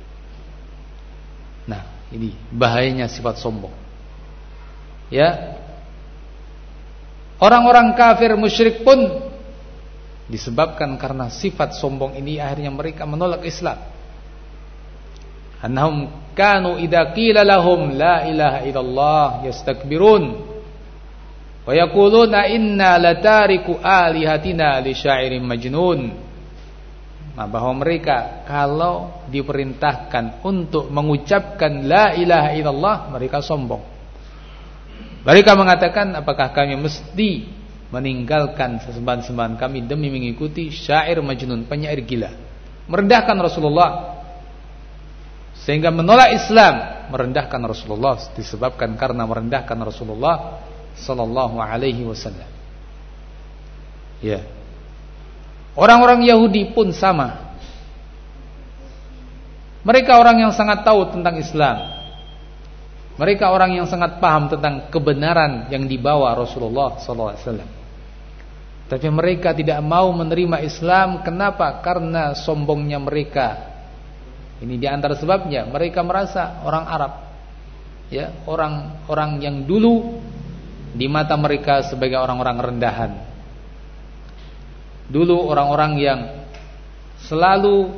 Nah, ini bahayanya sifat sombong. Ya. Orang-orang kafir musyrik pun disebabkan karena sifat sombong ini akhirnya mereka menolak Islam. Annahum kanu idza qila lahum la ilaha illallah yastakbirun wa yaquluna inna latariku alihatina li syairin majnun. Nah, bahwa mereka kalau diperintahkan untuk mengucapkan la ilaha illallah, mereka sombong. Mereka mengatakan, apakah kami mesti meninggalkan sesembahan-sembahan kami demi mengikuti syair majnun, penyair gila. Merendahkan Rasulullah, sehingga menolak Islam, merendahkan Rasulullah, disebabkan karena merendahkan Rasulullah sallallahu alaihi wasallam. Ya. Orang-orang Yahudi pun sama. Mereka orang yang sangat tahu tentang Islam. Mereka orang yang sangat paham tentang kebenaran yang dibawa Rasulullah sallallahu alaihi wasallam. Tapi mereka tidak mau menerima Islam. Kenapa? Karena sombongnya mereka. Ini di antara sebabnya. Mereka merasa orang Arab, ya, orang-orang yang dulu di mata mereka sebagai orang-orang rendahan. Dulu orang-orang yang selalu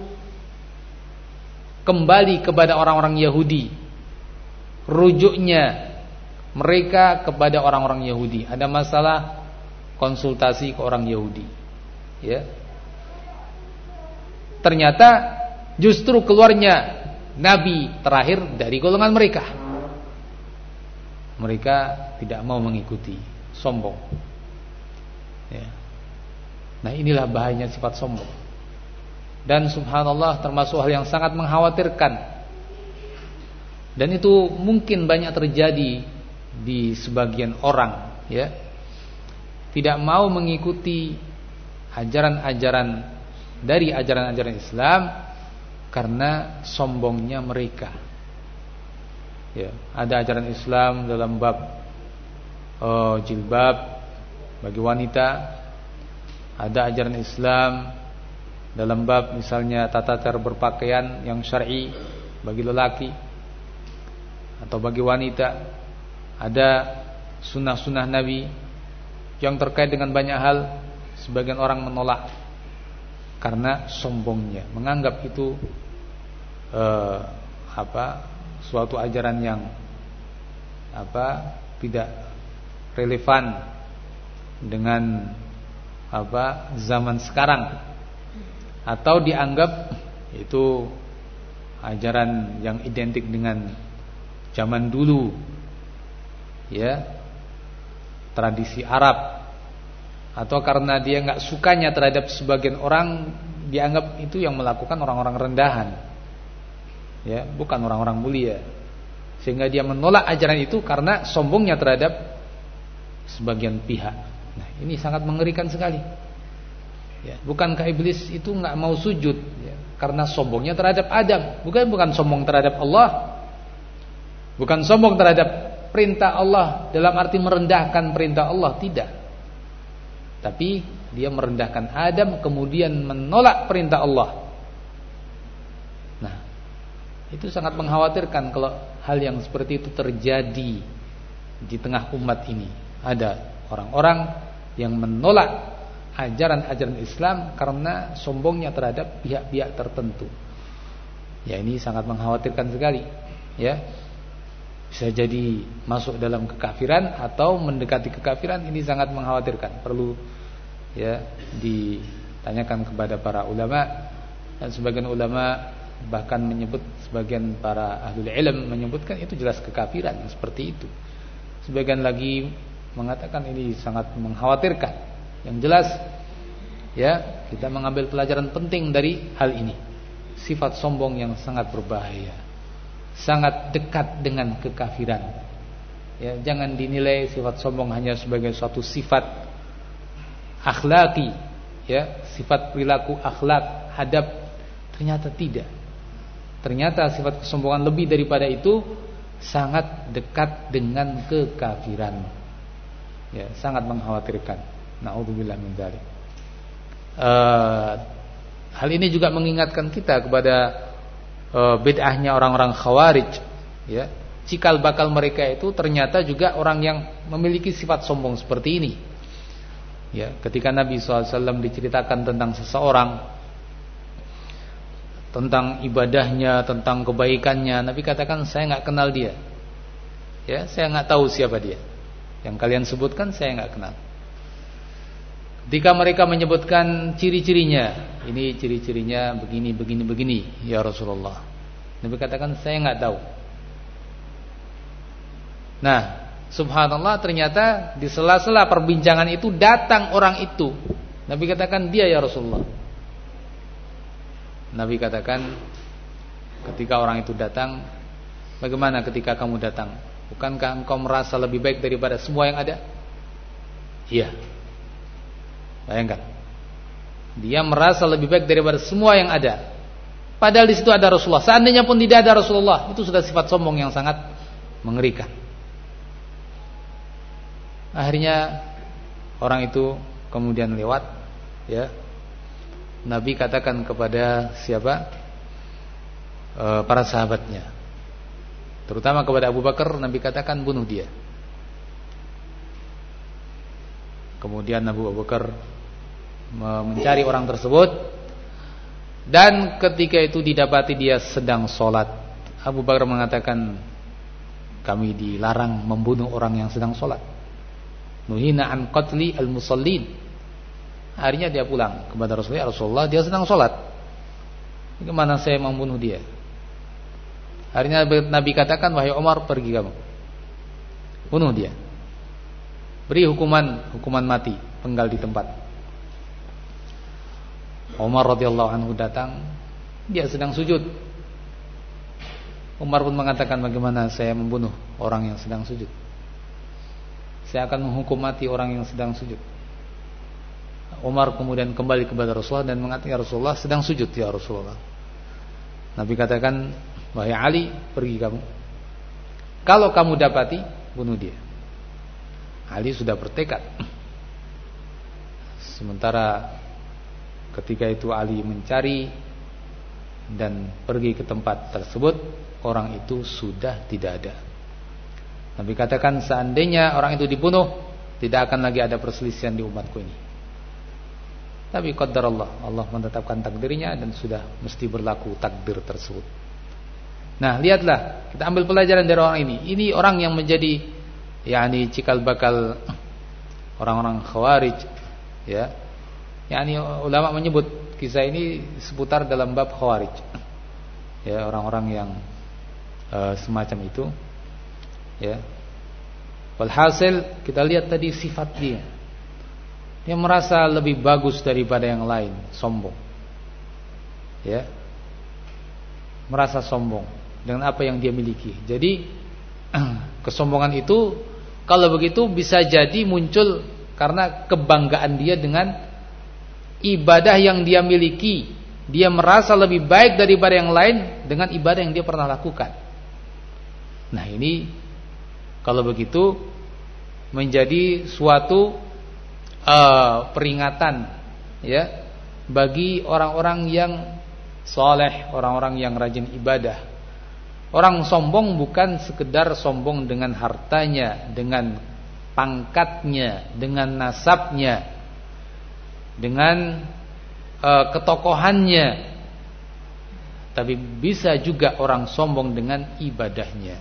kembali kepada orang-orang Yahudi. Rujuknya mereka kepada orang-orang Yahudi. Ada masalah, konsultasi ke orang Yahudi, ya. Ternyata justru keluarnya Nabi terakhir dari golongan mereka. Mereka tidak mau mengikuti, sombong, ya. Nah, inilah bahayanya sifat sombong. Dan subhanallah, termasuk hal yang sangat mengkhawatirkan. Dan itu mungkin banyak terjadi di sebagian orang, ya. Tidak mau mengikuti ajaran-ajaran dari ajaran-ajaran Islam karena sombongnya mereka. Ya, ada ajaran Islam dalam bab oh, jilbab bagi wanita, ada ajaran Islam dalam bab misalnya tata cara berpakaian yang syar'i bagi lelaki atau bagi wanita, ada sunnah-sunnah Nabi yang terkait dengan banyak hal. Sebagian orang menolak karena sombongnya, menganggap itu eh, apa suatu ajaran yang apa tidak relevan dengan apa zaman sekarang. atau dianggap itu ajaran yang identik dengan zaman dulu, ya, tradisi Arab, atau karena dia nggak sukanya terhadap sebagian orang, dianggap itu yang melakukan orang-orang rendahan, ya, bukan orang-orang mulia, sehingga dia menolak ajaran itu karena sombongnya terhadap sebagian pihak. Nah, ini sangat mengerikan sekali. Ya, bukankah iblis itu nggak mau sujud, ya, karena sombongnya terhadap Adam, bukan bukan sombong terhadap Allah, bukan sombong terhadap perintah Allah dalam arti merendahkan perintah Allah, tidak. Tapi dia merendahkan Adam kemudian menolak perintah Allah. Nah, itu sangat mengkhawatirkan kalau hal yang seperti itu terjadi di tengah umat ini. Ada orang-orang yang menolak ajaran-ajaran Islam karena sombongnya terhadap pihak-pihak tertentu. Ya, ini sangat mengkhawatirkan sekali, ya. Bisa jadi masuk dalam kekafiran atau mendekati kekafiran. Ini sangat mengkhawatirkan. Perlu, ya, ditanyakan kepada para ulama. Dan sebagian ulama bahkan menyebut, sebagian para ahlul ilm menyebutkan itu jelas kekafiran seperti itu. Sebagian lagi mengatakan ini sangat mengkhawatirkan. Yang jelas, ya, kita mengambil pelajaran penting dari hal ini. Sifat sombong yang sangat berbahaya, sangat dekat dengan kekafiran. Ya, jangan dinilai sifat sombong hanya sebagai suatu sifat akhlaki, ya, sifat perilaku akhlak, adab. Ternyata tidak. Ternyata sifat kesombongan lebih daripada itu, sangat dekat dengan kekafiran. Ya, sangat mengkhawatirkan. Na'udzubillah min dzalik. Uh, hal ini juga mengingatkan kita kepada uh, bid'ahnya orang-orang Khawarij, ya. Cikal bakal mereka itu ternyata juga orang yang memiliki sifat sombong seperti ini. Ya, ketika Nabi shallallahu alaihi wasallam diceritakan tentang seseorang, tentang ibadahnya, tentang kebaikannya, Nabi katakan, saya nggak kenal dia. Ya, saya nggak tahu siapa dia. Yang kalian sebutkan saya nggak kenal. Ketika mereka menyebutkan ciri-cirinya, ini ciri-cirinya begini, begini, begini, ya Rasulullah, Nabi katakan saya nggak tahu. Nah, subhanallah, ternyata di sela-sela perbincangan itu datang orang itu. Nabi katakan dia ya Rasulullah. Nabi katakan ketika orang itu datang, bagaimana ketika kamu datang? Bukankah engkau merasa lebih baik daripada semua yang ada? Iya. Bayangkan, dia merasa lebih baik daripada semua yang ada. Padahal di situ ada Rasulullah. Seandainya pun tidak ada Rasulullah, itu sudah sifat sombong yang sangat mengerikan. Akhirnya orang itu kemudian lewat, ya. Nabi katakan kepada siapa? E, para sahabatnya, terutama kepada Abu Bakar, Nabi katakan bunuh dia. Kemudian Abu Bakar mencari orang tersebut, dan ketika itu didapati dia sedang sholat. Abu Bakar mengatakan, kami dilarang membunuh orang yang sedang sholat. Nuhina an qatli al-musallin. Akhirnya dia pulang kepada Rasulullah, Rasulullah dia sedang sholat, bagaimana saya membunuh dia? Akhirnya Nabi katakan, wahai Umar, pergi kamu, bunuh dia, beri hukuman hukuman mati, penggal di tempat. Umar radhiyallahu anhu datang, dia sedang sujud. Umar pun mengatakan, bagaimana saya membunuh orang yang sedang sujud? Saya akan menghukum mati orang yang sedang sujud. Umar kemudian kembali kepada Rasulullah dan mengatakan, ya Rasulullah, sedang sujud ya Rasulullah. Nabi katakan, wahai Ali, pergi kamu. Kalau kamu dapati, bunuh dia. Ali sudah bertekad. Sementara ketika itu Ali mencari dan pergi ke tempat tersebut, orang itu sudah tidak ada. Nabi katakan, seandainya orang itu dibunuh, tidak akan lagi ada perselisihan di umatku ini. Tapi qadar Allah, Allah menetapkan takdirnya dan sudah mesti berlaku takdir tersebut. Nah, lihatlah, kita ambil pelajaran dari orang ini. Ini orang yang menjadi, yakni cikal bakal orang-orang Khawarij, ya. Yakni ulama menyebut kisah ini seputar dalam bab Khawarij. Ya, orang-orang yang uh, semacam itu. Ya. Walhasil kita lihat tadi sifat dia. Dia merasa lebih bagus daripada yang lain, sombong. Ya. Merasa sombong dengan apa yang dia miliki. Jadi kesombongan itu kalau begitu bisa jadi muncul karena kebanggaan dia dengan ibadah yang dia miliki. Dia merasa lebih baik daripada yang lain dengan ibadah yang dia pernah lakukan. Nah, ini kalau begitu menjadi suatu uh, peringatan ya bagi orang-orang yang saleh, orang-orang yang rajin ibadah. Orang sombong bukan sekedar sombong dengan hartanya, dengan pangkatnya, dengan nasabnya, dengan uh, ketokohannya, tapi bisa juga orang sombong dengan ibadahnya.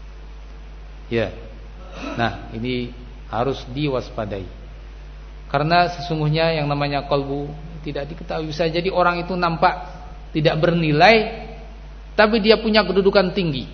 Ya. Nah, ini harus diwaspadai. Karena sesungguhnya yang namanya qalbu tidak diketahui. Bisa jadi orang itu nampak tidak bernilai, tapi dia punya kedudukan tinggi.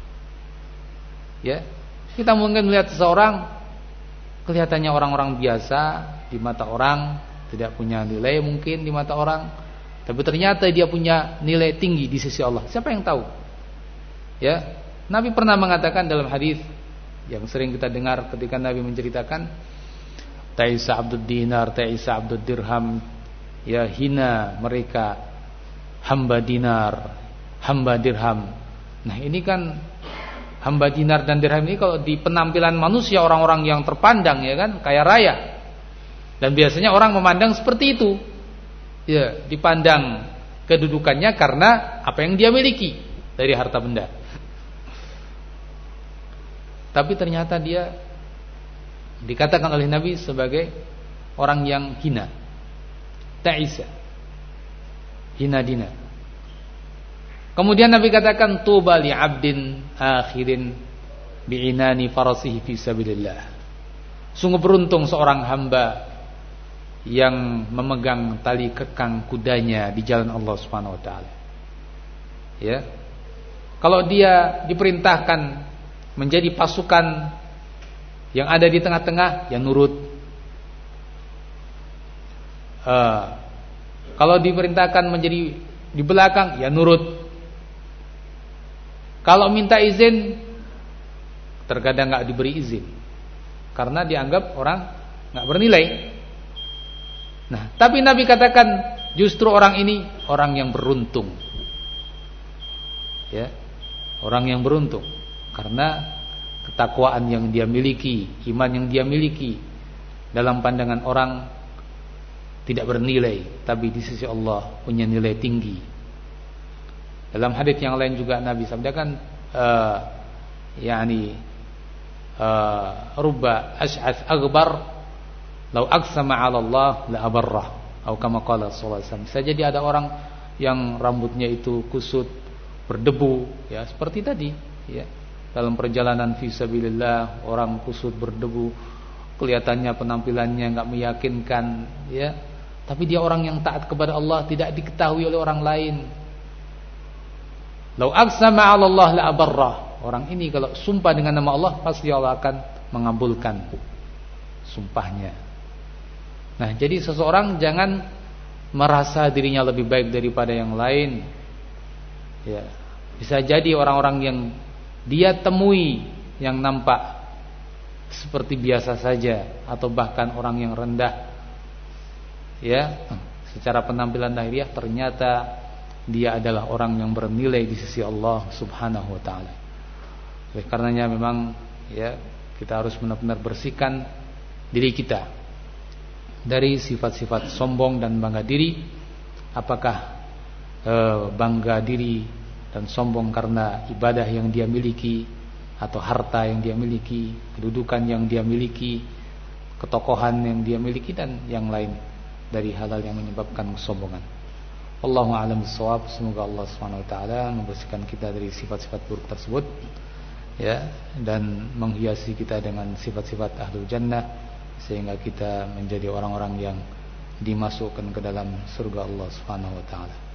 Ya. Kita mungkin melihat seseorang kelihatannya orang-orang biasa di mata orang, tidak punya nilai mungkin di mata orang, tapi ternyata dia punya nilai tinggi di sisi Allah. Siapa yang tahu? Ya. Nabi pernah mengatakan dalam hadis yang sering kita dengar ketika Nabi menceritakan, Ta'isa abdud dinar, ta'isa abdud dirham, ya hina mereka hamba dinar, hamba dirham. Nah, ini kan hamba dinar dan dirham ini kalau di penampilan manusia orang-orang yang terpandang ya kan, kaya raya. Dan biasanya orang memandang seperti itu. Ya, dipandang kedudukannya karena apa yang dia miliki dari harta benda. Tapi ternyata dia dikatakan oleh Nabi sebagai orang yang hina, ta'isa, hina dina. Kemudian Nabi katakan, tuba li abdin akhirin bi'inani farasihi fi sabilillah. Sungguh beruntung seorang hamba yang memegang tali kekang kudanya di jalan Allah Subhanahu wa taala. Ya. Kalau dia diperintahkan menjadi pasukan yang ada di tengah-tengah, ya nurut. Uh, kalau diperintahkan menjadi di belakang, ya nurut. Kalau minta izin, terkadang nggak diberi izin karena dianggap orang nggak bernilai. Nah, tapi Nabi katakan justru orang ini orang yang beruntung, ya, orang yang beruntung. Karena ketakwaan yang dia miliki, iman yang dia miliki dalam pandangan orang tidak bernilai, tapi di sisi Allah punya nilai tinggi. Dalam hadits yang lain juga Nabi sabdakan, uh, yakni uh, rubba ash'ath aghbar law aqsama 'ala Allah la abarrah, atau kama qala sallallahu alaihi wasallam. Bisa jadi ada orang yang rambutnya itu kusut, berdebu, ya seperti tadi, ya. Dalam perjalanan fisabilillah, orang kusut berdebu, kelihatannya penampilannya enggak meyakinkan, ya. Tapi dia orang yang taat kepada Allah, tidak diketahui oleh orang lain. Lau aqsama 'ala Allah la abarrah. Orang ini kalau sumpah dengan nama Allah, pasti Allah akan mengabulkan sumpahnya. Nah, jadi seseorang jangan merasa dirinya lebih baik daripada yang lain. Ya, bisa jadi orang-orang yang dia temui yang nampak seperti biasa saja atau bahkan orang yang rendah, ya, secara penampilan lahiriah ternyata dia adalah orang yang bernilai di sisi Allah Subhanahu wa taala. Oleh karenanya memang ya kita harus benar-benar bersihkan diri kita dari sifat-sifat sombong dan bangga diri. Apakah e, bangga diri dan sombong karena ibadah yang dia miliki, atau harta yang dia miliki, kedudukan yang dia miliki, ketokohan yang dia miliki, dan yang lain dari hal-hal yang menyebabkan kesombongan. Wallahu a'lam bishawab. Semoga Allah Subhanahu wa taala membersihkan kita dari sifat-sifat buruk tersebut, ya, dan menghiasi kita dengan sifat-sifat ahlul jannah, sehingga kita menjadi orang-orang yang dimasukkan ke dalam surga Allah Subhanahu wa taala.